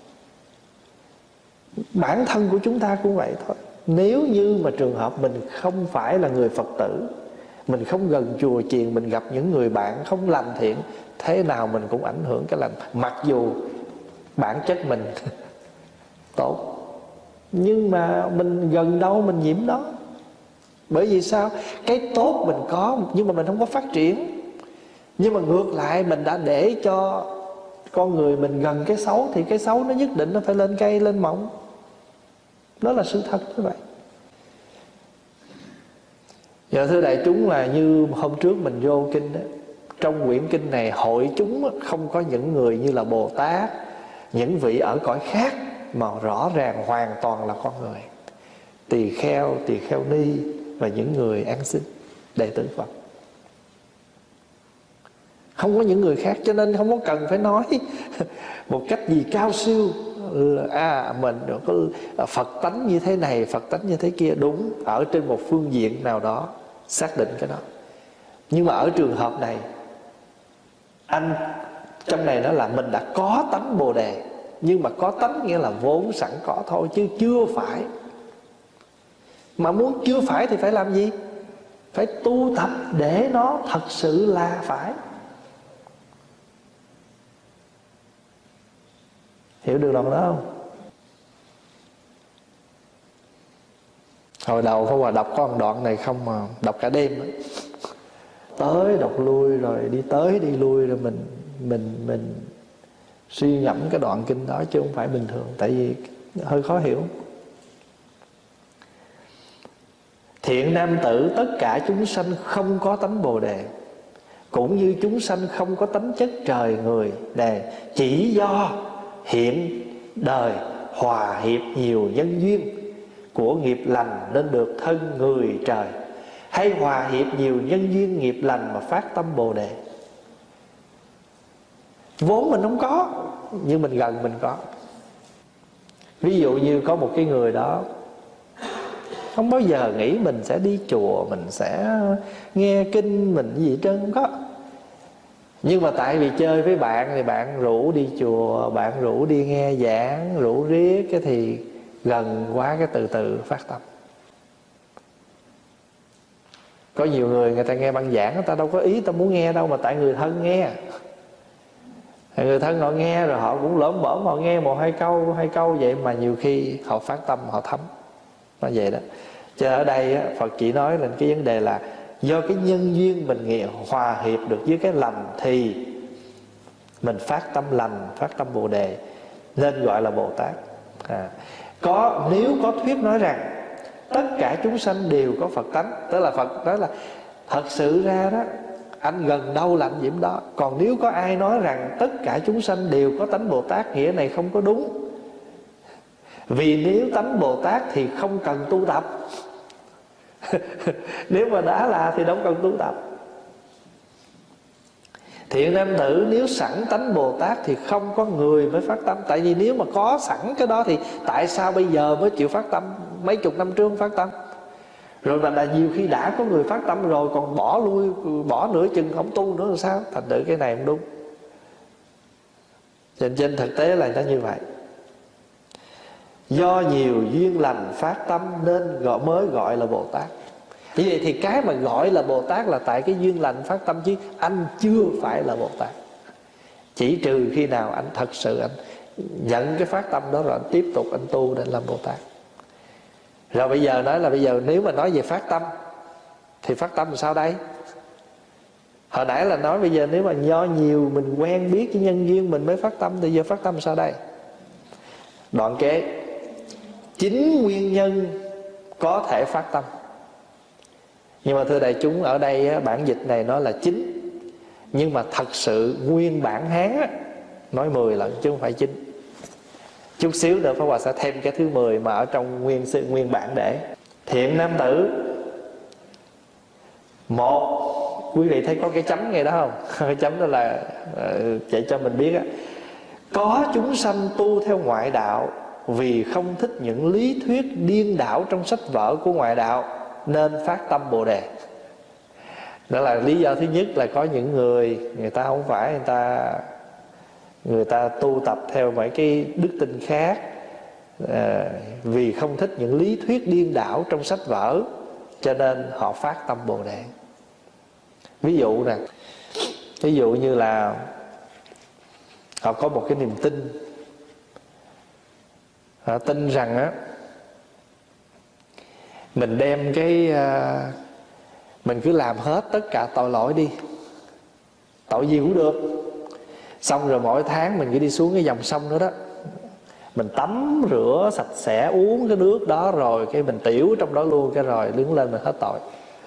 Bản thân của chúng ta cũng vậy thôi. Nếu như mà trường hợp mình không phải là người Phật tử, mình không gần chùa chiền, mình gặp những người bạn không lành thiện, thế nào mình cũng ảnh hưởng cái lành. Mặc dù bản chất mình tốt, nhưng mà mình gần đâu mình nhiễm đó. Bởi vì sao? Cái tốt mình có, nhưng mà mình không có phát triển. Nhưng mà ngược lại mình đã để cho con người mình gần cái xấu, thì cái xấu nó nhất định nó phải lên cây lên mỏng. Đó là sự thật như vậy. Giờ thưa đại chúng, là như hôm trước mình vô kinh đó, trong quyển kinh này hội chúng không có những người như là Bồ Tát, những vị ở cõi khác, mà rõ ràng hoàn toàn là con người. Tỳ kheo ni và những người an sinh, đệ tử Phật. Không có những người khác, cho nên không có cần phải nói một cách gì cao siêu. Mình có Phật tánh như thế này, Phật tánh như thế kia. Đúng, ở trên một phương diện nào đó xác định cái đó. Nhưng mà ở trường hợp này, anh trong này nó là mình đã có tánh Bồ Đề. Nhưng mà có tánh nghĩa là vốn sẵn có thôi, chứ chưa phải. Mà muốn chưa phải thì phải làm gì? Phải tu tập để nó thật sự là phải. Hiểu được đoạn đó không? Hồi đầu Pháp Hòa đọc có một đoạn này không mà đọc cả đêm đó. Tới đọc lui rồi đi tới đi lui, rồi mình suy ngẫm cái đoạn kinh đó, chứ không phải bình thường. Tại vì hơi khó hiểu. Thiện nam tử, tất cả chúng sanh không có tánh Bồ Đề, cũng như chúng sanh không có tánh chất trời người đề. Chỉ do hiện đời hòa hiệp nhiều nhân duyên của nghiệp lành nên được thân người trời, hay hòa hiệp nhiều nhân duyên nghiệp lành mà phát tâm Bồ Đề. Vốn mình không có, nhưng mình gần mình có. Ví dụ như có một cái người đó, Không bao giờ nghĩ mình sẽ đi chùa, mình sẽ nghe kinh, mình gì hết trơn, không có. Nhưng mà tại vì chơi với bạn thì bạn rủ đi chùa, bạn rủ đi nghe giảng, rủ riết cái thì gần quá, cái từ từ phát tâm. Có nhiều người, người ta nghe băng giảng, người ta đâu có ý ta muốn nghe đâu, mà tại người thân nghe. Người thân họ nghe rồi họ cũng lỡm bỡm, họ nghe một hai câu vậy mà nhiều khi họ phát tâm, họ thấm. Nó vậy đó. Cho ở đây Phật chỉ nói lên cái vấn đề là do cái nhân duyên mình hòa hiệp được với cái lành thì mình phát tâm lành, phát tâm Bồ Đề, nên gọi là Bồ Tát. Nếu có thuyết nói rằng tất cả chúng sanh đều có Phật tánh, tức là Phật nói là thật sự ra đó, anh gần đâu là anh nhiễm đó. Còn nếu có ai nói rằng tất cả chúng sanh đều có tánh Bồ Tát, nghĩa này không có đúng. Vì nếu tánh Bồ Tát thì không cần tu tập. Nếu mà đã là thì đâu cần tu tập. Thiện nam tử nếu sẵn tánh Bồ Tát thì không có người mới phát tâm. Tại vì nếu mà có sẵn cái đó thì tại sao bây giờ mới chịu phát tâm, mấy chục năm trước phát tâm? Rồi là nhiều khi đã có người phát tâm rồi còn bỏ lui, bỏ nửa chừng không tu nữa là sao? Thành thử cái này không đúng. Trên thực tế là nó như vậy. Do nhiều duyên lành phát tâm nên mới gọi là Bồ Tát. Như vậy thì cái mà gọi là Bồ Tát là tại cái duyên lành phát tâm, chứ anh chưa phải là Bồ Tát. Chỉ trừ khi nào anh thật sự anh nhận cái phát tâm đó rồi anh tiếp tục anh tu để làm Bồ Tát. Rồi bây giờ nói là bây giờ nếu mà nói về phát tâm thì phát tâm làm sao đây? Hồi nãy là nói bây giờ nếu mà do nhiều mình quen biết cái nhân duyên mình mới phát tâm, thì giờ phát tâm làm sao đây? Đoạn kế: chính nguyên nhân có thể phát tâm. Nhưng mà thưa đại chúng, ở đây bản dịch này nói là chính, nhưng mà thật sự nguyên bản Hán nói 10 lần chứ không phải 9. Chút xíu nữa Pháp Hòa sẽ thêm cái thứ 10 mà ở trong nguyên bản để. Thiện nam tử, một, quý vị thấy có cái chấm ngay đó không? Cái chấm đó là chạy cho mình biết á. Có chúng sanh tu theo ngoại đạo vì không thích những lý thuyết điên đảo trong sách vở của ngoại đạo nên phát tâm Bồ Đề. Đó là lý do thứ nhất, là có những người ta không phải người ta tu tập theo mấy cái đức tin khác, vì không thích những lý thuyết điên đảo trong sách vở cho nên họ phát tâm Bồ Đề. Ví dụ nè, ví dụ như là họ có một cái niềm tin, họ tin rằng á, mình đem mình cứ làm hết tất cả tội lỗi đi, tội gì cũng được. Xong rồi mỗi tháng mình cứ đi xuống cái dòng sông đó đó, mình tắm rửa sạch sẽ, uống cái nước đó, rồi cái mình tiểu trong đó luôn, cái rồi đứng lên mình hết tội.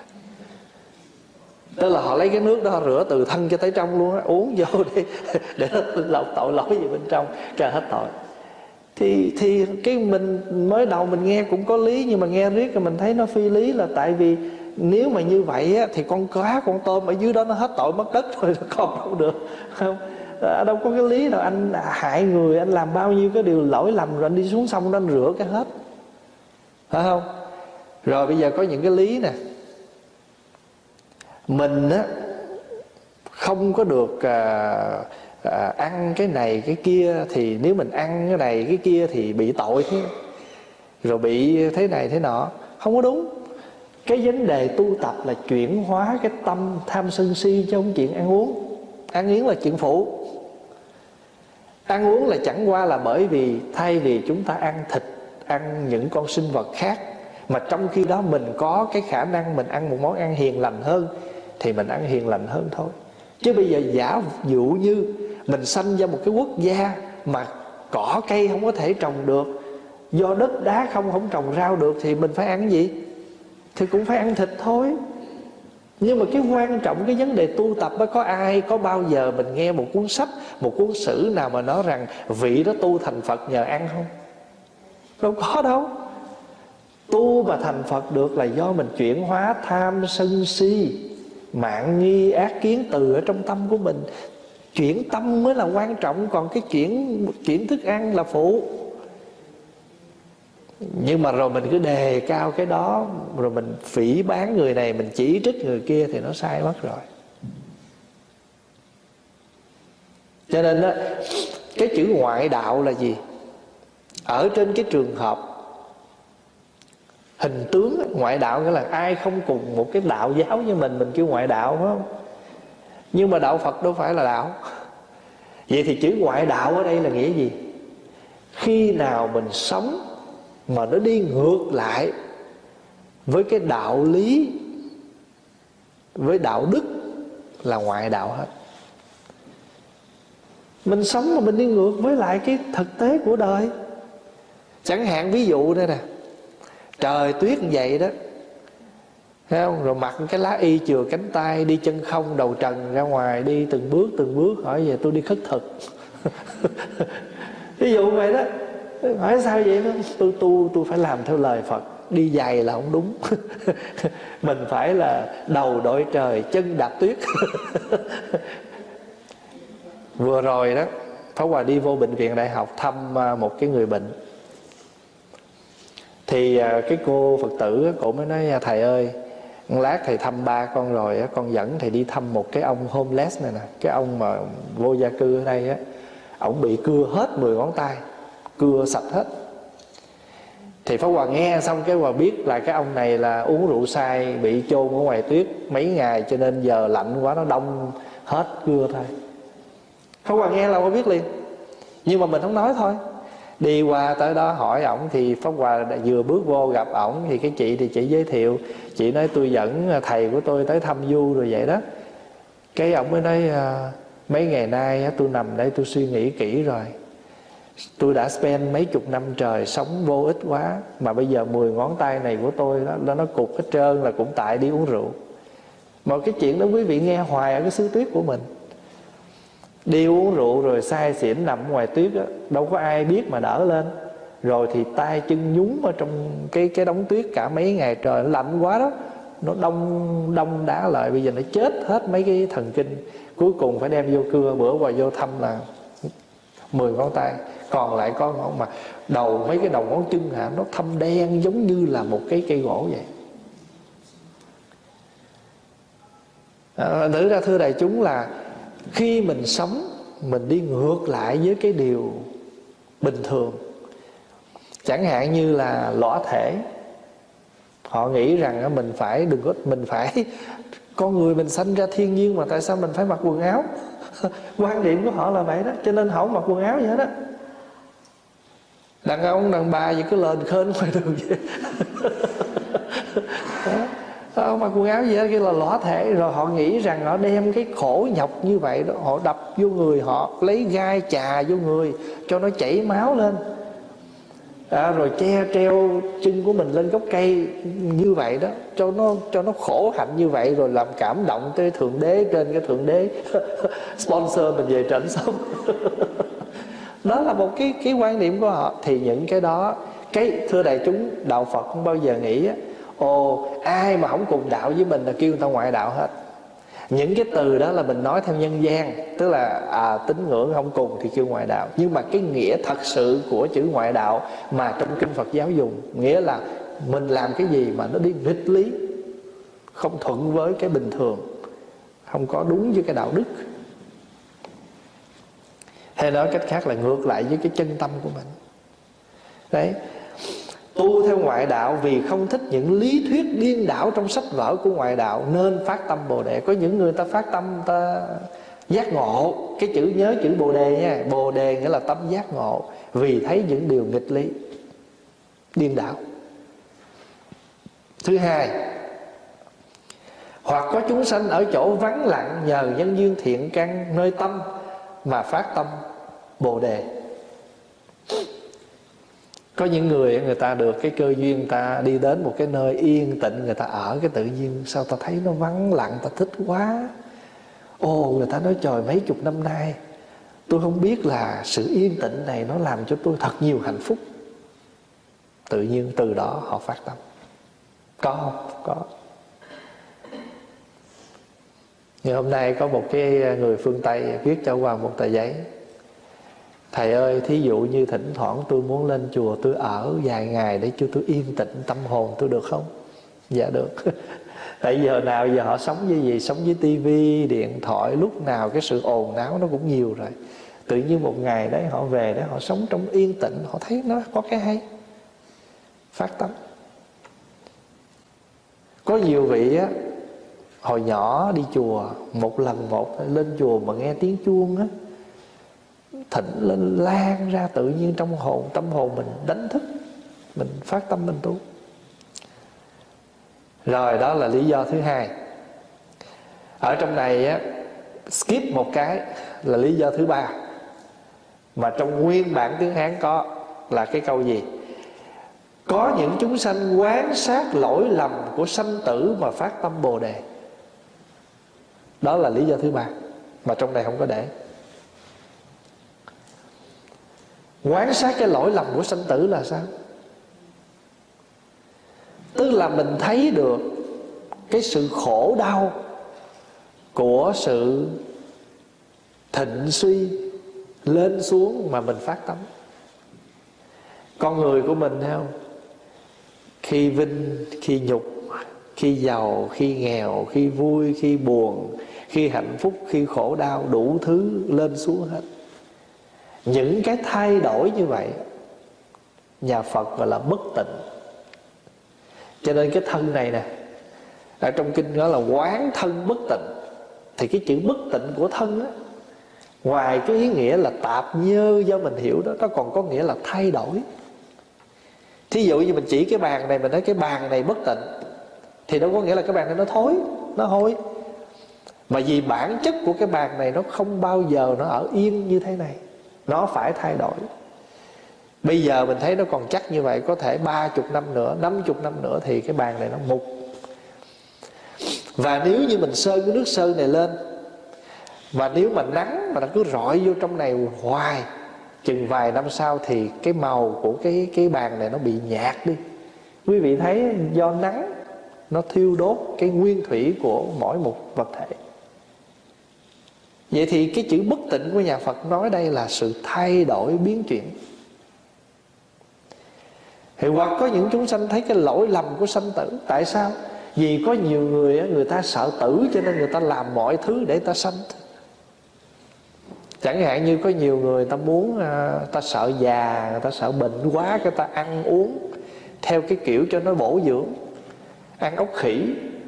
Tức là họ lấy cái nước đó họ rửa từ thân cho tới trong luôn á, uống vô đi để nó lọc tội lỗi gì bên trong, cho hết tội. Thì cái mình mới đầu mình nghe cũng có lý, nhưng mà nghe riết rồi mình thấy nó phi lý, là tại vì nếu mà như vậy á, thì con cá con tôm ở dưới đó nó hết tội mất đất rồi, nó còn đâu được, không? Đâu có cái lý nào anh hại người, anh làm bao nhiêu cái điều lỗi lầm rồi anh đi xuống sông đó anh rửa cái hết, phải không? Rồi bây giờ có những cái lý nè, mình á không có được ăn cái này cái kia, thì nếu mình ăn cái này cái kia thì bị tội thế, rồi bị thế này thế nọ, không có đúng. Cái vấn đề tu tập là chuyển hóa cái tâm tham sân si, chứ không chuyện ăn uống. Ăn uống là chuyện phụ. Ăn uống là chẳng qua là bởi vì thay vì chúng ta ăn thịt, ăn những con sinh vật khác, mà trong khi đó mình có cái khả năng mình ăn một món ăn hiền lành hơn, thì mình ăn hiền lành hơn thôi. Chứ bây giờ giả dụ như mình sanh ra một cái quốc gia mà cỏ cây không có thể trồng được, do đất đá không trồng rau được, thì mình phải ăn cái gì? Thì cũng phải ăn thịt thôi. Nhưng mà cái quan trọng, cái vấn đề tu tập đó, có bao giờ mình nghe một cuốn sách, một cuốn sử nào mà nói rằng vị đó tu thành Phật nhờ ăn không? Đâu có đâu. Tu mà thành Phật được là do mình chuyển hóa tham sân si, mạn nghi ác kiến từ ở trong tâm của mình. Chuyển tâm mới là quan trọng, còn cái chuyển thức ăn là phụ. Nhưng mà rồi mình cứ đề cao cái đó, rồi mình phỉ báng người này, mình chỉ trích người kia, thì nó sai mất rồi. Cho nên đó, cái chữ ngoại đạo là gì? Ở trên cái trường hợp hình tướng, ngoại đạo nghĩa là ai không cùng một cái đạo giáo với mình kêu ngoại đạo, phải không? Nhưng mà đạo Phật đâu phải là đạo. Vậy thì chữ ngoại đạo ở đây là nghĩa gì? Khi nào mình sống mà nó đi ngược lại với cái đạo lý, với đạo đức, là ngoại đạo hết. Mình sống mà mình đi ngược với lại cái thực tế của đời. Chẳng hạn ví dụ đây nè, trời tuyết như vậy đó, thấy không? Rồi mặc cái lá y chừa cánh tay, đi chân không đầu trần ra ngoài, đi từng bước hỏi về tôi đi khất thực. Ví dụ vậy đó. Hỏi sao vậy đó? Tôi phải làm theo lời Phật, đi giày là không đúng. Mình phải là đầu đội trời, chân đạp tuyết. Vừa rồi đó, Pháp Hòa đi vô bệnh viện Đại học thăm một cái người bệnh. Thì cái cô Phật tử cổ mới nói: thầy ơi, lát thầy thăm ba con rồi, con dẫn thầy đi thăm một cái ông homeless này nè. Cái ông mà vô gia cư ở đây á, ổng bị cưa hết 10 ngón tay, cưa sạch hết. Thì Pháp Hòa nghe xong cái Hòa biết là cái ông này là uống rượu say, bị chôn ở ngoài tuyết mấy ngày, cho nên giờ lạnh quá nó đông hết cưa thôi. Pháp Hòa nghe là Hòa biết liền. Nhưng mà mình không nói thôi. Đi qua tới đó hỏi ổng, thì Pháp Hòa vừa bước vô gặp ổng, thì cái chị thì chị giới thiệu. Chị nói tôi dẫn thầy của tôi tới thăm du rồi vậy đó. Cái ổng mới nói: mấy ngày nay tôi nằm đây tôi suy nghĩ kỹ rồi. Tôi đã spend mấy chục năm trời sống vô ích quá, mà bây giờ 10 ngón tay này của tôi đó, nó cụt hết trơn là cũng tại đi uống rượu. Mà cái chuyện đó quý vị nghe hoài ở cái xứ tuyết của mình. Đi uống rượu rồi say xỉn nằm ngoài tuyết đó, đâu có ai biết mà đỡ lên. Rồi thì tay chân nhúng ở trong cái đống tuyết cả mấy ngày trời, nó lạnh quá đó, nó đông đá lại, bây giờ nó chết hết mấy cái thần kinh. Cuối cùng phải đem vô cưa. Bữa qua vô thăm là 10 ngón tay, còn lại có ngón mà đầu, mấy cái đầu ngón chân nó thâm đen giống như là một cái cây gỗ vậy. Thử ra thưa đại chúng là khi mình sống, mình đi ngược lại với cái điều bình thường. Chẳng hạn như là lõa thể, họ nghĩ rằng mình phải con người mình sanh ra thiên nhiên mà tại sao mình phải mặc quần áo. Quan điểm của họ là vậy đó, cho nên họ không mặc quần áo vậy đó. Đàn ông đàn bà gì cứ lên khên ngoài đường vậy. Không mặc quần áo gì đó, kia là lõa thể. Rồi họ nghĩ rằng họ đem cái khổ nhọc như vậy đó, họ đập vô người, họ lấy gai chà vô người cho nó chảy máu lên, rồi treo chân của mình lên gốc cây như vậy đó, cho nó khổ hạnh như vậy, rồi làm cảm động tới Thượng Đế, trên cái Thượng Đế sponsor mình về trển sống. Đó là một cái quan điểm của họ. Thì những cái đó, thưa đại chúng, đạo Phật không bao giờ nghĩ ai mà không cùng đạo với mình là kêu người ta ngoại đạo hết. Những cái từ đó là mình nói theo nhân gian, tức là tín ngưỡng không cùng thì kêu ngoại đạo. Nhưng mà cái nghĩa thật sự của chữ ngoại đạo mà trong kinh Phật giáo dùng, nghĩa là mình làm cái gì mà nó đi nghịch lý, không thuận với cái bình thường, không có đúng với cái đạo đức, hay nói cách khác là ngược lại với cái chân tâm của mình. Đấy, tu theo ngoại đạo vì không thích những lý thuyết điên đảo trong sách vở của ngoại đạo nên phát tâm Bồ Đề. Có những người ta phát tâm ta giác ngộ. Cái chữ, nhớ chữ Bồ Đề nha. Bồ Đề nghĩa là tâm giác ngộ, vì thấy những điều nghịch lý, điên đảo. Thứ hai, hoặc có chúng sanh ở chỗ vắng lặng nhờ nhân duyên thiện căn nơi tâm mà phát tâm Bồ Đề. Có những người ta được cái cơ duyên, ta đi đến một cái nơi yên tịnh, người ta ở cái tự nhiên sao ta thấy nó vắng lặng, ta thích quá. Người ta nói trời, mấy chục năm nay tôi không biết là sự yên tĩnh này nó làm cho tôi thật nhiều hạnh phúc. Tự nhiên từ đó họ phát tâm. Có không? Có. Như hôm nay có một cái người phương Tây viết cho Hoàng một tờ giấy. Thầy ơi, thí dụ như thỉnh thoảng tôi muốn lên chùa tôi ở vài ngày để cho tôi yên tĩnh tâm hồn tôi được không? Dạ được. Tại giờ nào giờ họ sống với gì? Sống với tivi, điện thoại, lúc nào cái sự ồn náo nó cũng nhiều rồi. Tự nhiên một ngày đấy họ về để họ sống trong yên tĩnh, họ thấy nó có cái hay, phát tâm. Có nhiều vị á, hồi nhỏ đi chùa, một lần một lên chùa mà nghe tiếng chuông á, thỉnh lên lan ra, tự nhiên trong tâm hồn mình đánh thức, mình phát tâm mình tu. Rồi đó là lý do thứ hai. Ở trong này á, skip một cái là lý do thứ ba, mà trong nguyên bản tiếng Hán có, là cái câu gì? Có những chúng sanh quán sát lỗi lầm của sanh tử mà phát tâm Bồ Đề. Đó là lý do thứ ba, mà trong này không có để. Quán sát cái lỗi lầm của sanh tử là sao? Tức là mình thấy được cái sự khổ đau của sự thịnh suy, lên xuống mà mình phát tâm. Con người của mình thấy không? Khi vinh, khi nhục, khi giàu, khi nghèo, khi vui, khi buồn, khi hạnh phúc, khi khổ đau, đủ thứ lên xuống hết. Những cái thay đổi như vậy nhà Phật gọi là bất tịnh. Cho nên cái thân này nè, ở trong kinh nói là quán thân bất tịnh. Thì cái chữ bất tịnh của thân á, ngoài cái ý nghĩa là tạp nhơ do mình hiểu đó, nó còn có nghĩa là thay đổi. Thí dụ như mình chỉ cái bàn này, mình nói cái bàn này bất tịnh, thì đâu có nghĩa là cái bàn này nó thối, nó hôi. Mà vì bản chất của cái bàn này nó không bao giờ nó ở yên như thế này, nó phải thay đổi. Bây giờ mình thấy nó còn chắc như vậy, có thể 30 năm nữa, 50 năm nữa thì cái bàn này nó mục. Và nếu như mình sơn cái nước sơn này lên, và nếu mà nắng mà nó cứ rọi vô trong này hoài, chừng vài năm sau thì cái màu của cái bàn này nó bị nhạt đi. Quý vị thấy do nắng nó thiêu đốt cái nguyên thủy của mỗi một vật thể. Vậy thì cái chữ bất tịnh của nhà Phật nói đây là sự thay đổi biến chuyển. Thì hoặc có những chúng sanh thấy cái lỗi lầm của sanh tử. Tại sao? Vì có nhiều người ta sợ tử, cho nên người ta làm mọi thứ để ta sanh. Chẳng hạn như có nhiều người ta muốn, ta sợ già, người ta sợ bệnh quá, cái ta ăn uống theo cái kiểu cho nó bổ dưỡng. Ăn ốc khỉ.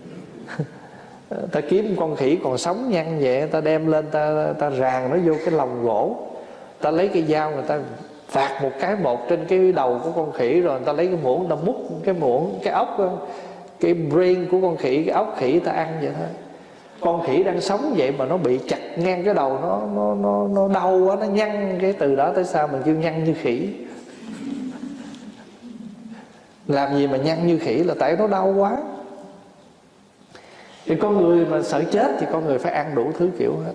Ta kiếm con khỉ còn sống nhăn vậy, ta đem lên ta ràng nó vô cái lồng gỗ. Ta lấy cái dao người ta phạt một cái một trên cái đầu của con khỉ, rồi người ta lấy cái muỗng ta múc cái muỗng, cái ốc, cái brain của con khỉ, cái ốc khỉ ta ăn vậy thôi. Con khỉ đang sống vậy mà nó bị chặt ngang cái đầu, nó đau quá, nó nhăn. Cái từ đó tới sao mình kêu nhăn như khỉ. Làm gì mà nhăn như khỉ là tại nó đau quá. Thì con người mà sợ chết thì con người phải ăn đủ thứ kiểu hết.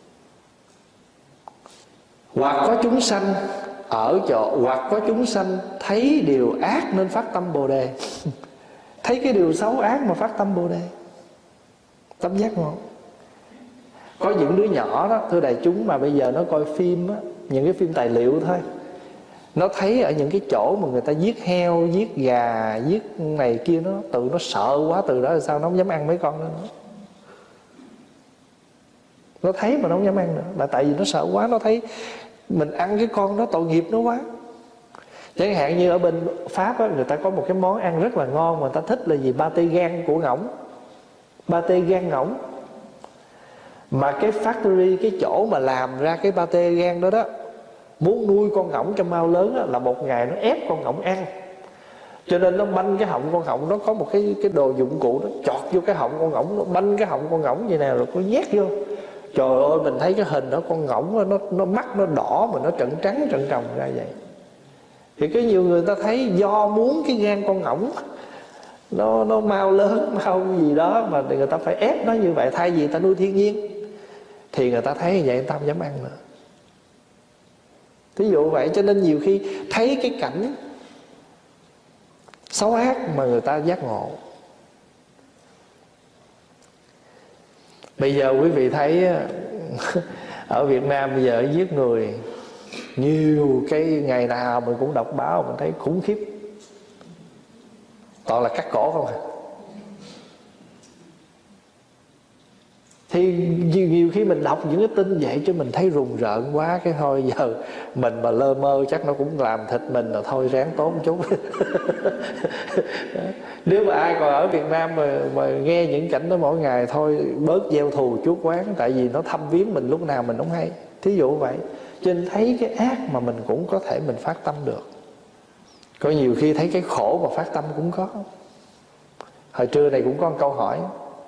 Hoặc có chúng sanh ở chỗ, hoặc có chúng sanh thấy điều ác nên phát tâm Bồ Đề. Thấy cái điều xấu ác mà phát tâm Bồ Đề, tâm giác ngộ. Có những đứa nhỏ đó, thưa đại chúng, mà bây giờ nó coi phim á, những cái phim tài liệu thôi, nó thấy ở những cái chỗ mà người ta giết heo, giết gà, giết này kia, nó tự nó sợ quá, từ đó là sao nó không dám ăn mấy con nữa. Nó thấy mà nó không dám ăn nữa, là tại vì nó sợ quá. Nó thấy mình ăn cái con đó tội nghiệp nó quá. Chẳng hạn như ở bên Pháp á, người ta có một cái món ăn rất là ngon mà người ta thích là gì? Pate gan của ngỗng. Pate gan ngỗng. Mà cái factory, cái chỗ mà làm ra cái pate gan đó đó, muốn nuôi con ngỗng cho mau lớn đó, là một ngày nó ép con ngỗng ăn. Cho nên nó banh cái họng con ngỗng, nó có một cái đồ dụng cụ, nó chọt vô cái họng con ngỗng, nó banh cái họng con ngỗng vậy nè, rồi nó nhét vô. Trời ơi, mình thấy cái hình đó con ngỗng nó mắt nó đỏ mà nó trận trắng trận trồng ra vậy. Thì có nhiều người ta thấy do muốn cái gan con ngỗng nó mau lớn, mau gì đó, mà người ta phải ép nó như vậy. Thay vì ta nuôi thiên nhiên thì người ta thấy như vậy, người ta không dám ăn nữa. Thí dụ vậy. Cho nên nhiều khi thấy cái cảnh xấu ác mà người ta giác ngộ. Bây giờ quý vị thấy ở Việt Nam bây giờ giết người Nhiều cái ngày nào mình cũng đọc báo, mình thấy khủng khiếp, toàn là cắt cổ không à. Thì nhiều khi mình đọc những cái tin vậy cho mình thấy rùng rợn quá, cái thôi giờ mình mà lơ mơ chắc nó cũng làm thịt mình, rồi thôi ráng tốt một chút. Nếu mà ai còn ở Việt Nam mà nghe những cảnh đó mỗi ngày, thôi bớt gieo thù chuốc oán, tại vì nó thăm viếng mình lúc nào mình không hay. Thí dụ vậy. Cho nên thấy cái ác mà mình cũng có thể mình phát tâm được. Có nhiều khi thấy cái khổ mà phát tâm cũng có. Hồi trưa này cũng có một câu hỏi: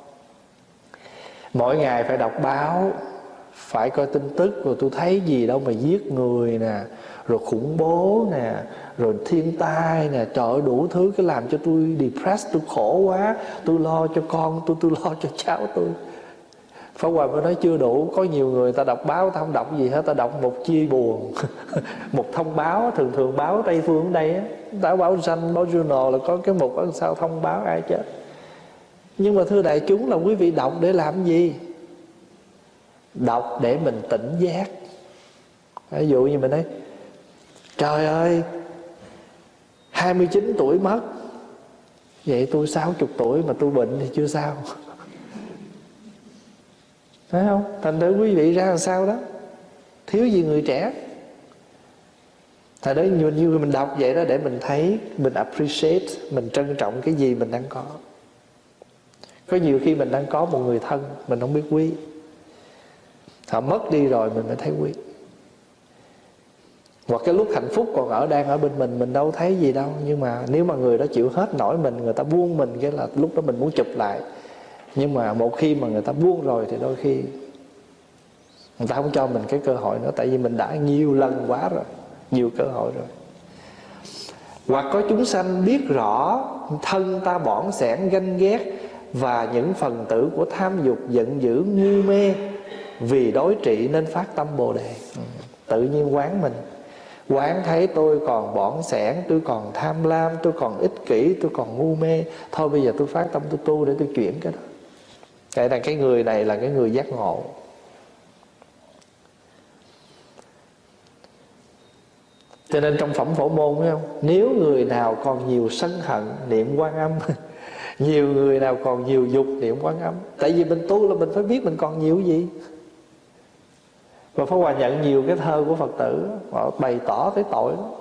mỗi ngày phải đọc báo, phải coi tin tức, rồi tôi thấy gì đâu mà giết người nè, rồi khủng bố nè, rồi thiên tai nè, trời ơi đủ thứ, cái làm cho tôi depressed, tôi khổ quá, tôi lo cho con tôi lo cho cháu tôi. Pháp Hòa mới nói chưa đủ, có nhiều người ta đọc báo ta không đọc gì hết, ta đọc một chia buồn. Một thông báo, thường báo Tây Phương ở đây á, báo Danh, báo Journal là có cái mục ở sau thông báo ai chết. Nhưng mà thưa đại chúng, là quý vị đọc để làm gì? Đọc để mình tỉnh giác. Ví dụ như mình nói trời ơi 29 tuổi mất, vậy tôi 60 tuổi mà tôi bệnh thì chưa sao. Phải không? Thành thử quý vị ra làm sao đó, thiếu gì người trẻ. Thành đó như mình đọc vậy đó, để mình thấy, mình appreciate, mình trân trọng cái gì mình đang có. Có nhiều khi mình đang có một người thân mình không biết quý, họ mất đi rồi mình mới thấy quý. Hoặc cái lúc hạnh phúc còn đang ở bên mình đâu thấy gì đâu. Nhưng mà nếu mà người đó chịu hết nổi mình, người ta buông mình, cái là lúc đó mình muốn chụp lại. Nhưng mà một khi mà người ta buông rồi thì đôi khi người ta không cho mình cái cơ hội nữa. Tại vì mình đã nhiều lần quá rồi, nhiều cơ hội rồi. Hoặc có chúng sanh biết rõ thân ta bỏng sẻn ganh ghét và những phần tử của tham dục giận dữ ngu mê, vì đối trị nên phát tâm Bồ Đề. Tự nhiên quán mình, quán thấy tôi còn bỏn sẻn, tôi còn tham lam, tôi còn ích kỷ, tôi còn ngu mê. Thôi bây giờ tôi phát tâm tôi tu để tôi chuyển cái đó. Cái là cái người này là cái người giác ngộ. Cho nên trong phẩm Phổ Môn phải không, nếu người nào còn nhiều sân hận niệm Quan Âm, nhiều người nào còn nhiều dục niệm Quan Âm. Tại vì mình tu là mình phải biết mình còn nhiều gì. Và Pháp Hòa nhận nhiều cái thơ của Phật tử, họ bày tỏ cái tội đó.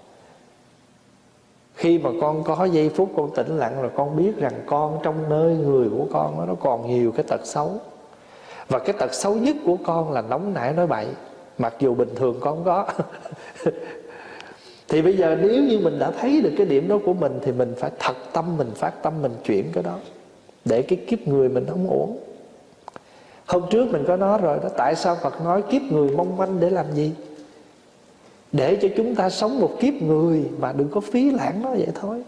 Khi mà con có giây phút con tĩnh lặng rồi, con biết rằng con trong nơi người của con đó, nó còn nhiều cái tật xấu. Và cái tật xấu nhất của con là nóng nảy nói bậy, mặc dù bình thường con không có. Thì bây giờ nếu như mình đã thấy được cái điểm đó của mình, thì mình phải thật tâm, mình phát tâm, mình chuyển cái đó, để cái kiếp người mình không uổng. Hôm trước mình có nói rồi đó, tại sao Phật nói kiếp người mong manh để làm gì? Để cho chúng ta sống một kiếp người mà đừng có phí lãng nó vậy thôi.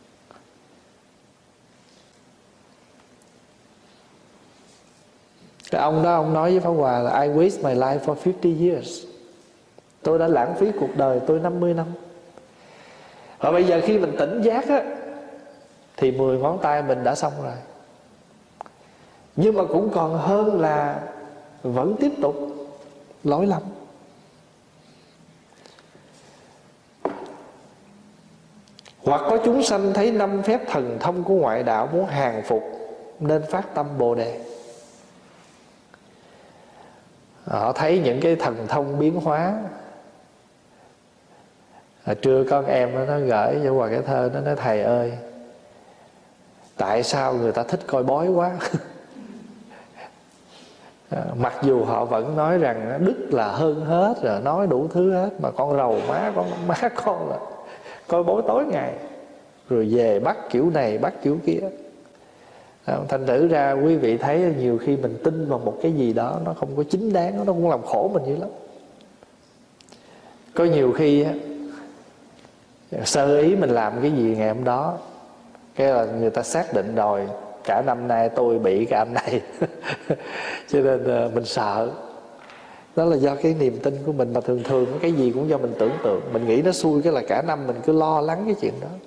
Cái ông đó, ông nói với Pháp Hòa là I waste my life for 50 years. Tôi đã lãng phí cuộc đời tôi 50 năm. Và bây giờ khi mình tỉnh giác á, thì 10 ngón tay mình đã xong rồi. Nhưng mà cũng còn hơn là vẫn tiếp tục lỗi lầm. Hoặc có chúng sanh thấy 5 phép thần thông của ngoại đạo muốn hàng phục, nên phát tâm Bồ Đề. Họ thấy những cái thần thông biến hóa. Trưa con em nó gửi cho Hòa cái thơ, nó nói thầy ơi, tại sao người ta thích coi bói quá? Mặc dù họ vẫn nói rằng đức là hơn hết, rồi nói đủ thứ hết, mà con rầu má con là coi bói tối ngày, rồi về bắt kiểu này bắt kiểu kia. Thành thử ra quý vị thấy nhiều khi mình tin vào một cái gì đó nó không có chính đáng, nó cũng làm khổ mình dữ lắm. Có nhiều khi sơ ý mình làm cái gì ngày hôm đó, cái là người ta xác định rồi cả năm nay tôi bị cái anh này. Cho nên mình sợ. Đó là do cái niềm tin của mình. Mà thường cái gì cũng do mình tưởng tượng. Mình nghĩ nó xui, cái là cả năm mình cứ lo lắng cái chuyện đó.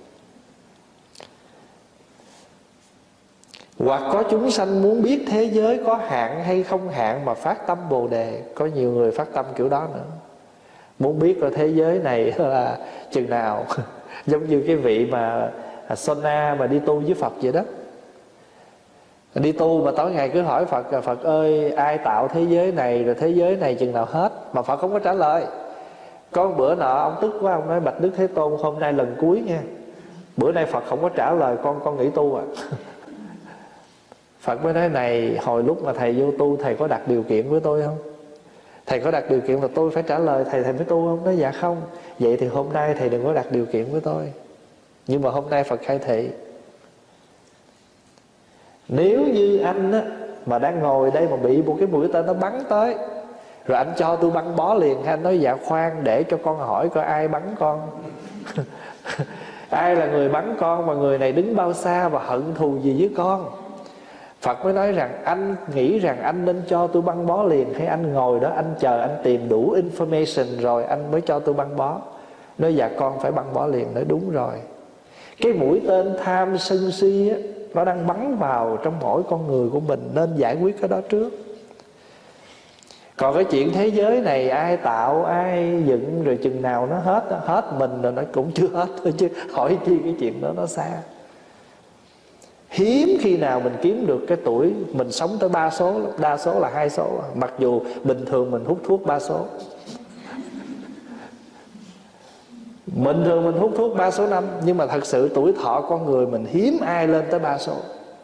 Hoặc có chúng sanh muốn biết thế giới có hạn hay không hạn mà phát tâm Bồ Đề. Có nhiều người phát tâm kiểu đó nữa. Muốn biết là thế giới này là chừng nào. Giống như cái vị mà Sona mà đi tu với Phật vậy đó. Đi tu mà tối ngày cứ hỏi Phật: Phật ơi, ai tạo thế giới này, rồi thế giới này chừng nào hết? Mà Phật không có trả lời. Có một bữa nọ ông tức quá, ông nói: Bạch Đức Thế Tôn, hôm nay lần cuối nha, bữa nay Phật không có trả lời con nghỉ tu à. Phật mới nói: này, hồi lúc mà thầy vô tu, thầy có đặt điều kiện với tôi không? Thầy có đặt điều kiện là tôi phải trả lời thầy mới tu không? Nói dạ không. Vậy thì hôm nay thầy đừng có đặt điều kiện với tôi. Nhưng mà hôm nay Phật khai thị, nếu như anh á, mà đang ngồi đây mà bị một cái mũi tên nó bắn tới, rồi anh cho tôi băng bó liền, hay anh nói dạ khoan, để cho con hỏi coi ai bắn con. Ai là người bắn con, và người này đứng bao xa và hận thù gì với con? Phật mới nói rằng: anh nghĩ rằng anh nên cho tôi băng bó liền, hay anh ngồi đó anh chờ anh tìm đủ information rồi anh mới cho tôi băng bó? Nói dạ con phải băng bó liền. Nói đúng rồi. Cái mũi tên tham sân si á, nó đang bắn vào trong mỗi con người của mình, nên giải quyết cái đó trước. Còn cái chuyện thế giới này ai tạo, ai dựng, rồi chừng nào nó hết mình rồi nó cũng chưa hết thôi, chứ hỏi chi cái chuyện đó nó xa. Hiếm khi nào mình kiếm được cái tuổi mình sống tới 3 số lắm. Đa số là 2 số. Mặc dù bình thường mình hút thuốc 3 số. Bình thường mình hút thuốc 3 số năm, nhưng mà thật sự tuổi thọ con người mình hiếm ai lên tới 3 số.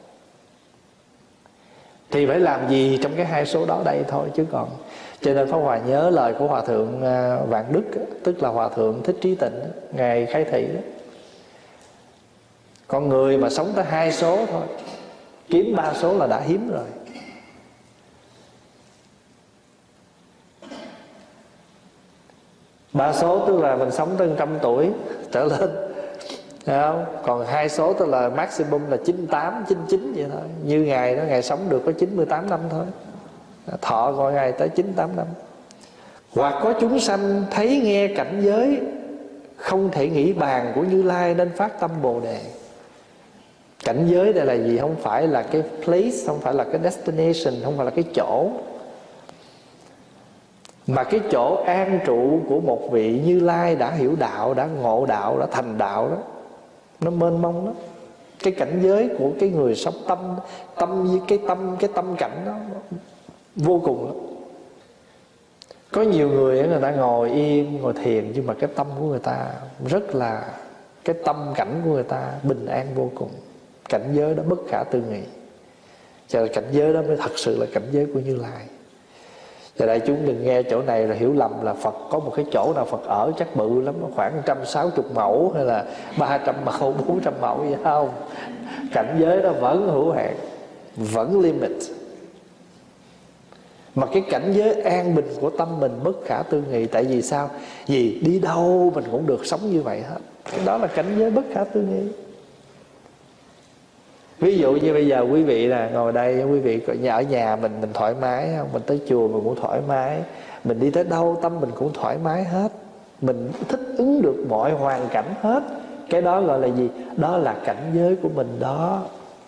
Thì phải làm gì trong cái 2 số đó đây thôi chứ còn. Cho nên Pháp Hòa nhớ lời của Hòa Thượng Vạn Đức, tức là Hòa Thượng Thích Trí Tịnh, Ngài khai thị đó: con người mà sống tới 2 số thôi, kiếm 3 số là đã hiếm rồi. Ba số tức là mình sống tới 100 tuổi trở lên, thấy không? Còn 2 số tức là maximum là 98, 99 vậy thôi. Như Ngài đó, Ngài sống được có 98 năm thôi. Thọ của Ngài tới 98 năm. Hoặc có chúng sanh thấy nghe cảnh giới không thể nghĩ bàn của Như Lai, nên phát tâm Bồ Đề. Cảnh giới đây là gì? Không phải là cái place, không phải là cái destination, không phải là cái chỗ, mà cái chỗ an trụ của một vị Như Lai đã hiểu đạo, đã ngộ đạo, đã thành đạo đó. Nó mênh mông đó. Cái cảnh giới của cái người sống cái tâm cảnh đó vô cùng lắm. Có nhiều người ta ngồi yên, ngồi thiền, nhưng mà cái tâm của người ta rất là, cái tâm cảnh của người ta bình an vô cùng. Cảnh giới đó bất khả tư nghị. Cho nên cảnh giới đó mới thật sự là cảnh giới của Như Lai. Và đại chúng đừng nghe chỗ này rồi hiểu lầm là Phật có một cái chỗ nào Phật ở chắc bự lắm, khoảng 160 mẫu hay là 300 mẫu, 400 mẫu vậy không. Cảnh giới đó vẫn hữu hạn, vẫn limit. Mà cái cảnh giới an bình của tâm mình bất khả tư nghị. Tại vì sao? Vì đi đâu mình cũng được sống như vậy hết. Cái đó là cảnh giới bất khả tư nghị. Ví dụ như bây giờ quý vị là ngồi đây, quý vị ở nhà mình thoải mái không? Mình tới chùa mình cũng thoải mái, mình đi tới đâu tâm mình cũng thoải mái hết, mình thích ứng được mọi hoàn cảnh hết. Cái đó gọi là gì? Đó là cảnh giới của mình đó.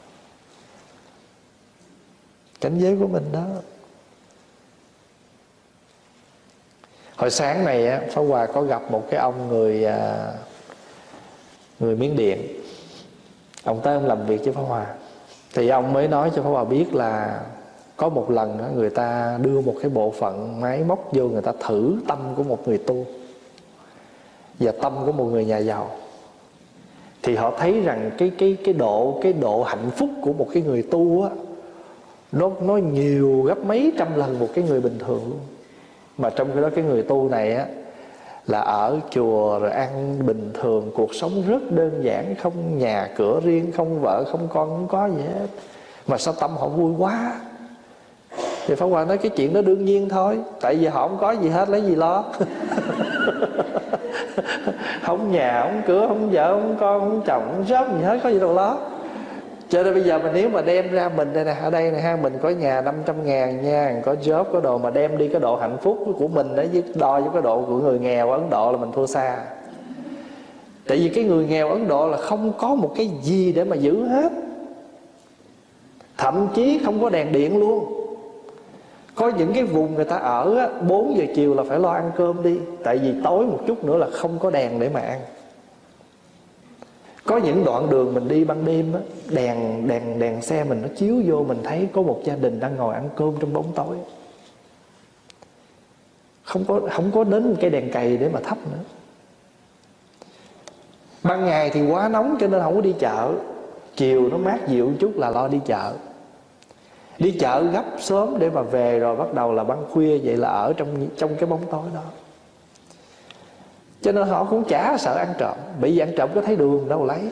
Cảnh giới của mình đó. Hồi sáng này á, Pháp Hòa có gặp một cái ông người Miến Điện. Ông tới ông làm việc với Pháp Hòa. Thì ông mới nói cho Pháp Hòa biết là có một lần đó, người ta đưa một cái bộ phận máy móc vô, người ta thử tâm của một người tu và tâm của một người nhà giàu. Thì họ thấy rằng cái độ hạnh phúc của một cái người tu á, nó nhiều gấp mấy trăm lần một cái người bình thường luôn. Mà trong khi đó cái người tu này á là ở chùa rồi ăn bình thường, cuộc sống rất đơn giản, không nhà cửa riêng, không vợ, không con, không có gì hết. Mà sao tâm họ vui quá? Thì Pháp Hòa nói cái chuyện đó đương nhiên thôi. Tại vì họ không có gì hết, lấy gì lo. Không nhà, không cửa, không vợ, không con, không chồng, không job gì hết, có gì đâu lo. Cho nên bây giờ nếu mà đem ra mình đây nè, ở đây nè ha, mình có nhà 500.000 nha, có job, có đồ, mà đem đi cái độ hạnh phúc của mình đó với đo với cái độ của người nghèo Ấn Độ là mình thua xa. Tại vì cái người nghèo Ấn Độ là không có một cái gì để mà giữ hết, thậm chí không có đèn điện luôn. Có những cái vùng người ta ở á, 4 giờ chiều là phải lo ăn cơm đi, tại vì tối một chút nữa là không có đèn để mà ăn. Có những đoạn đường mình đi ban đêm á, đèn xe mình nó chiếu vô, mình thấy có một gia đình đang ngồi ăn cơm trong bóng tối. Không có đến cái đèn cầy để mà thắp nữa. Ban ngày thì quá nóng cho nên không có đi chợ. Chiều nó mát dịu chút là lo đi chợ. Đi chợ gấp sớm để mà về, rồi bắt đầu là ban khuya, vậy là ở trong cái bóng tối đó. Cho nên họ cũng chả sợ ăn trộm, bởi vì ăn trộm có thấy đường đâu lấy.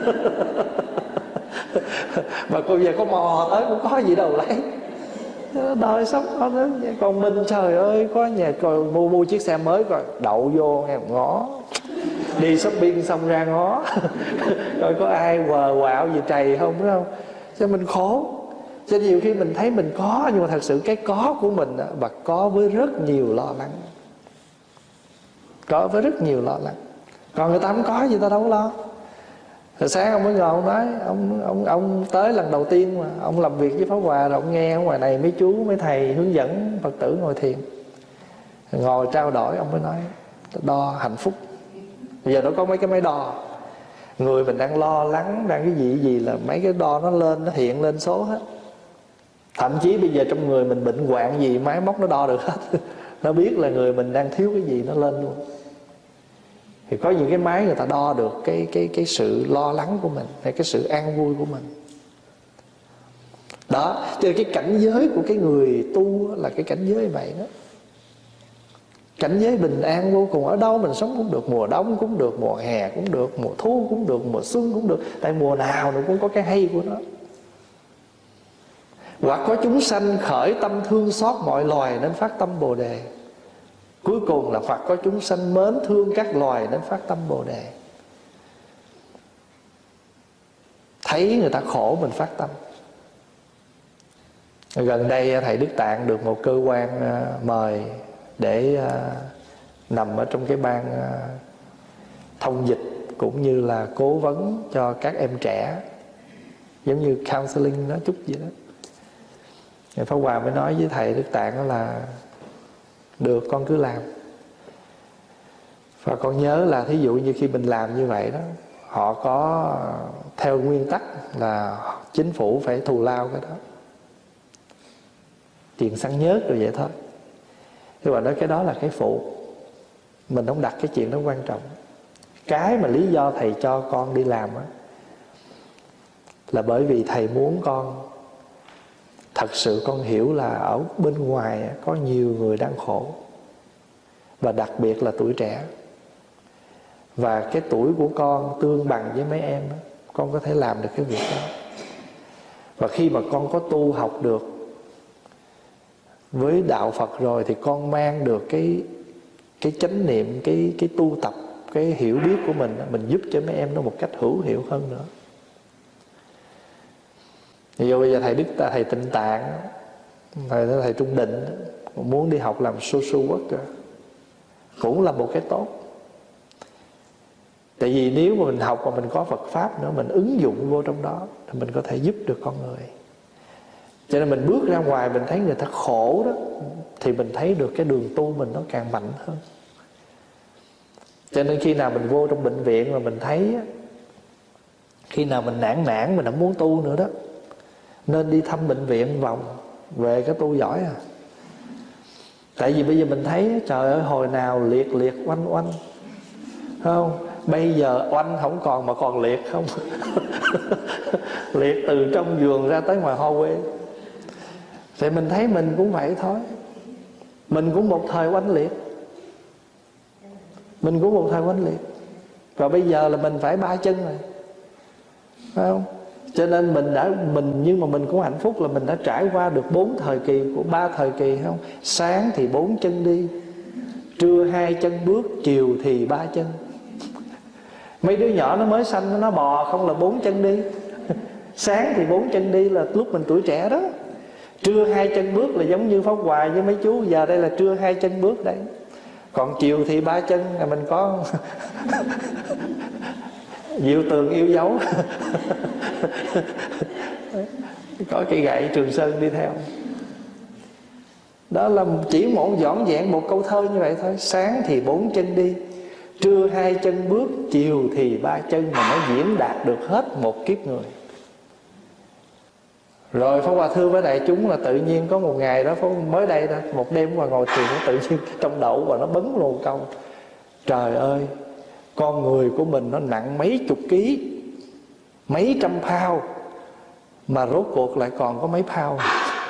Mà bây giờ có mò tới cũng có gì đâu lấy. Đời sống đó đó. Còn mình trời ơi, có nhà coi mua chiếc xe mới coi đậu vô nghe ngó, đi shopping xong ra ngó rồi có ai quạo gì trầy không, phải không? Cho mình khổ. Cho nhiều khi mình thấy mình có, nhưng mà thật sự cái có của mình và có với rất nhiều lo lắng. Có với rất nhiều lo lắng. Còn người ta không có gì, người ta đâu có lo. Rồi sáng ông mới ngồi ông nói, ông tới lần đầu tiên mà ông làm việc với Pháp Hòa, rồi ông nghe ở ngoài này mấy chú mấy thầy hướng dẫn Phật tử ngồi thiền, ngồi trao đổi, ông mới nói đo hạnh phúc. Bây giờ nó có mấy cái máy đo, người mình đang lo lắng, đang cái gì là mấy cái đo nó lên, nó hiện lên số hết. Thậm chí bây giờ trong người mình bệnh hoạn gì, máy móc nó đo được hết. Nó biết là người mình đang thiếu cái gì, nó lên luôn. Thì có những cái máy người ta đo được cái sự lo lắng của mình, hay cái sự an vui của mình. Đó, cho nên cái cảnh giới của cái người tu là cái cảnh giới vậy đó. Cảnh giới bình an vô cùng. Ở đâu mình sống cũng được, mùa đông cũng được, mùa hè cũng được, mùa thu cũng được, mùa xuân cũng được. Tại mùa nào nó cũng có cái hay của nó. Hoặc có chúng sanh khởi tâm thương xót mọi loài nên phát tâm Bồ Đề. Cuối cùng là Phật có chúng sanh mến thương các loài nên phát tâm Bồ Đề. Thấy người ta khổ mình phát tâm. Gần đây thầy Đức Tạng được một cơ quan mời để nằm ở trong cái ban thông dịch cũng như là cố vấn cho các em trẻ, giống như counseling đó chút gì đó. Thì Pháp Hòa mới nói với thầy Đức Tạng đó là được, con cứ làm. Và con nhớ là thí dụ như khi mình làm như vậy đó, họ có theo nguyên tắc là chính phủ phải thù lao cái đó, tiền xăng nhớt rồi vậy thôi. Thế mà nói cái đó là cái phụ, mình không đặt cái chuyện đó quan trọng. Cái mà lý do thầy cho con đi làm á là bởi vì thầy muốn con thật sự con hiểu là ở bên ngoài có nhiều người đang khổ, và đặc biệt là tuổi trẻ. Và cái tuổi của con tương bằng với mấy em đó, con có thể làm được cái việc đó. Và khi mà con có tu học được với đạo Phật rồi, thì con mang được cái chánh niệm, cái tu tập, cái hiểu biết của mình giúp cho mấy em nó một cách hữu hiệu hơn nữa. Ví dụ bây giờ thầy Tịnh Tạng, thầy Trung Định muốn đi học làm social worker, cũng là một cái tốt. Tại vì nếu mà mình học mà mình có Phật Pháp nữa, mình ứng dụng vô trong đó, thì mình có thể giúp được con người. Cho nên mình bước ra ngoài mình thấy người ta khổ đó, thì mình thấy được cái đường tu mình nó càng mạnh hơn. Cho nên khi nào mình vô trong bệnh viện mà mình thấy, khi nào mình nản mình không muốn tu nữa đó, nên đi thăm bệnh viện vòng, về cái tu giỏi à. Tại vì bây giờ mình thấy trời ơi, hồi nào liệt oanh không, bây giờ oanh không còn mà còn liệt không. Liệt từ trong giường ra tới ngoài hallway. Thì mình thấy mình cũng vậy thôi. Mình cũng một thời oanh liệt, và bây giờ là mình phải 3 chân rồi, phải không? Cho nên nhưng mà mình cũng hạnh phúc là mình đã trải qua được 4 thời kỳ của 3 thời kỳ, không? Sáng thì 4 chân đi, trưa 2 chân bước, chiều thì 3 chân. Mấy đứa nhỏ nó mới sanh nó bò không là 4 chân đi. Sáng thì 4 chân đi là lúc mình tuổi trẻ đó. Trưa 2 chân bước là giống như Pháp Hòa với mấy chú giờ đây là trưa 2 chân bước đấy. Còn chiều thì 3 chân là mình có Diệu Tường yêu dấu. Có cây gậy Trường Sơn đi theo. Đó là chỉ một dõn dẹn một câu thơ như vậy thôi. Sáng thì 4 chân đi, trưa 2 chân bước, chiều thì 3 chân, mà nó diễn đạt được hết một kiếp người. Rồi Pháp Hòa thưa với đại chúng là tự nhiên có một ngày đó, mới đây đó, một đêm Hòa ngồi thiền, tự nhiên trong đầu và nó bấn luôn câu: trời ơi, con người của mình nó nặng mấy chục ký, mấy trăm pound, mà rốt cuộc lại còn có mấy pound.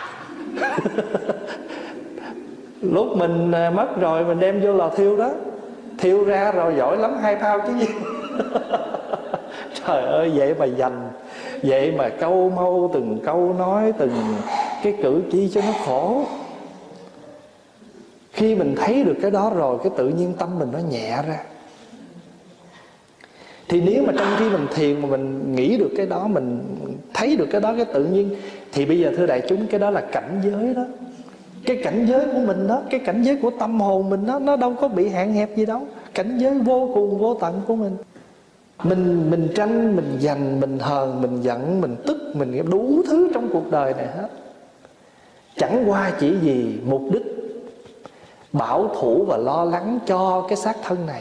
Lúc mình mất rồi mình đem vô lò thiêu đó, thiêu ra rồi giỏi lắm 2 pound chứ gì. Trời ơi, vậy mà dành, vậy mà câu mâu từng câu nói, từng cái cử chỉ cho nó khổ. Khi mình thấy được cái đó rồi, cái tự nhiên tâm mình nó nhẹ ra. Thì nếu mà trong khi mình thiền mà mình nghĩ được cái đó, mình thấy được cái đó, cái tự nhiên, thì bây giờ thưa đại chúng, cái đó là cảnh giới đó. Cái cảnh giới của mình đó, cái cảnh giới của tâm hồn mình đó, nó đâu có bị hạn hẹp gì đâu. Cảnh giới vô cùng vô tận của mình. Mình tranh, mình giành, mình hờn, mình giận, mình tức, mình đủ thứ trong cuộc đời này hết. Chẳng qua chỉ vì mục đích bảo thủ và lo lắng cho cái xác thân này.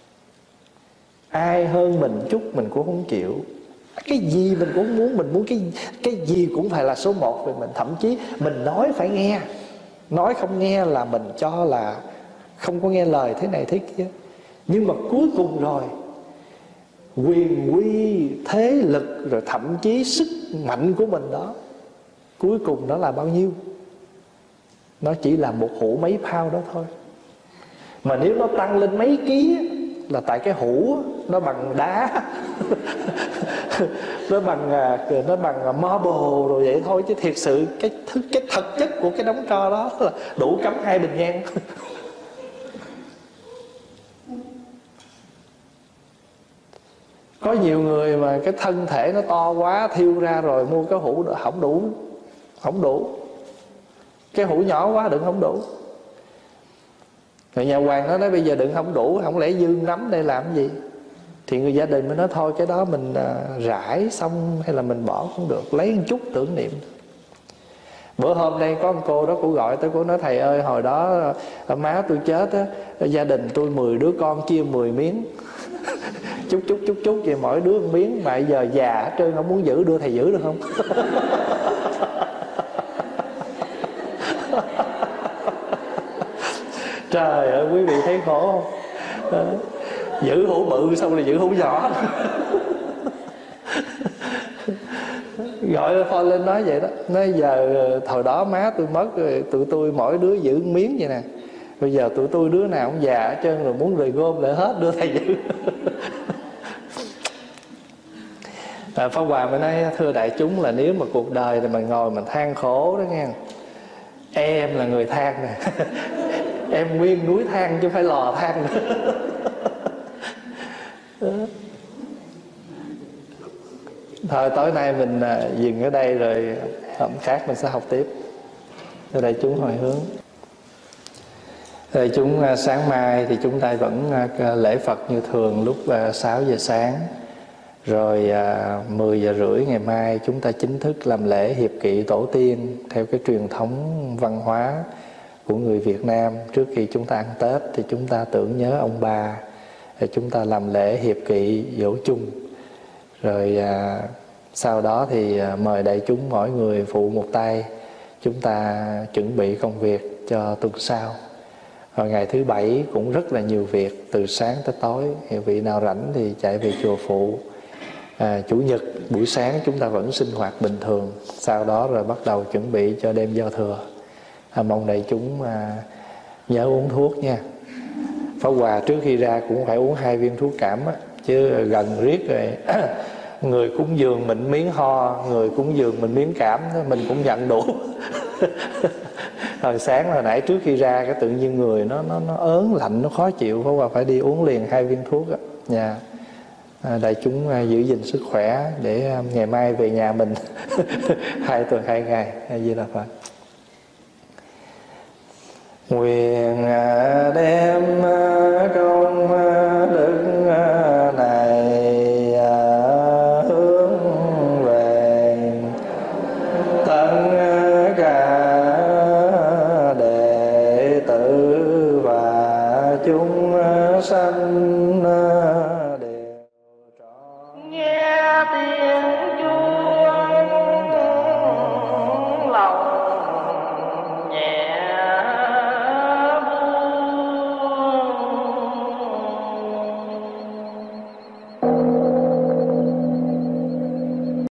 Ai hơn mình chút mình cũng không chịu. Cái gì mình cũng muốn, mình muốn cái gì cũng phải là số 1 về mình. Thậm chí mình nói phải nghe, nói không nghe là mình cho là không có nghe lời thế này thế kia. Nhưng mà cuối cùng rồi, quyền quy, thế lực, rồi thậm chí sức mạnh của mình đó, cuối cùng nó là bao nhiêu? Nó chỉ là một hũ mấy pound đó thôi. Mà nếu nó tăng lên mấy ký là tại cái hũ nó bằng đá nó bằng marble rồi vậy thôi, chứ thiệt sự cái thực chất của cái đống tro đó là đủ cắm 2 bình nhang. Có nhiều người mà cái thân thể nó to quá, thiêu ra rồi mua cái hũ không đủ. Cái hũ nhỏ quá đựng không đủ. Rồi nhà hoàng nó nói bây giờ đựng không đủ, không lẽ dư nắm đây làm gì? Thì người gia đình mới nói thôi cái đó mình rải xong hay là mình bỏ cũng được, lấy một chút tưởng niệm. Bữa hôm đây có một cô đó, cô gọi tới, cô nói thầy ơi, hồi đó má tôi chết á, gia đình tôi 10 đứa con chia 10 miếng. chút vậy mỗi đứa một miếng, mà giờ già hết trơn không muốn giữ, đưa thầy giữ được không? Trời ơi, quý vị thấy khổ không? Giữ hũ bự xong rồi giữ hũ nhỏ. Gọi phone lên nói vậy đó, nói giờ thời đó má tôi mất rồi, tụi tôi mỗi đứa giữ một miếng vậy nè, bây giờ tụi tôi đứa nào cũng già hết trơn rồi, muốn rời gom lại hết đưa thầy giữ. Pháp Hòa mới nói thưa đại chúng là nếu mà cuộc đời thì mình ngồi mình than khổ đó nghe, em là người than nè. Em nguyên núi than chứ không phải lò than nữa. Thôi tối nay mình dừng ở đây, rồi hôm khác mình sẽ học tiếp. Thưa đại chúng hồi hướng, đại chúng sáng mai thì chúng ta vẫn lễ Phật như thường lúc 6 giờ sáng. Rồi 10 giờ rưỡi ngày mai chúng ta chính thức làm lễ hiệp kỵ tổ tiên theo cái truyền thống văn hóa của người Việt Nam. Trước khi chúng ta ăn Tết thì chúng ta tưởng nhớ ông bà, rồi chúng ta làm lễ hiệp kỵ dỗ chung. Rồi sau đó thì mời đại chúng mỗi người phụ một tay, chúng ta chuẩn bị công việc cho tuần sau. Rồi ngày thứ Bảy cũng rất là nhiều việc, từ sáng tới tối. Vị nào rảnh thì chạy về chùa phụ. Chủ nhật buổi sáng chúng ta vẫn sinh hoạt bình thường, sau đó rồi bắt đầu chuẩn bị cho đêm giao thừa. Mong đại chúng nhớ uống thuốc nha. Pháp Hòa trước khi ra cũng phải uống 2 viên thuốc cảm á, chứ gần riết rồi người cúng dường mình miếng ho, người cúng dường mình miếng cảm, mình cũng nhận đủ. Hồi sáng hồi nãy trước khi ra cái tự nhiên người nó ớn lạnh, nó khó chịu, Pháp Hòa phải đi uống liền 2 viên thuốc á nha. Đại chúng giữ gìn sức khỏe để ngày mai về nhà mình 2 tuần 2 ngày. A Di Đà Phật. Nguyện đem câu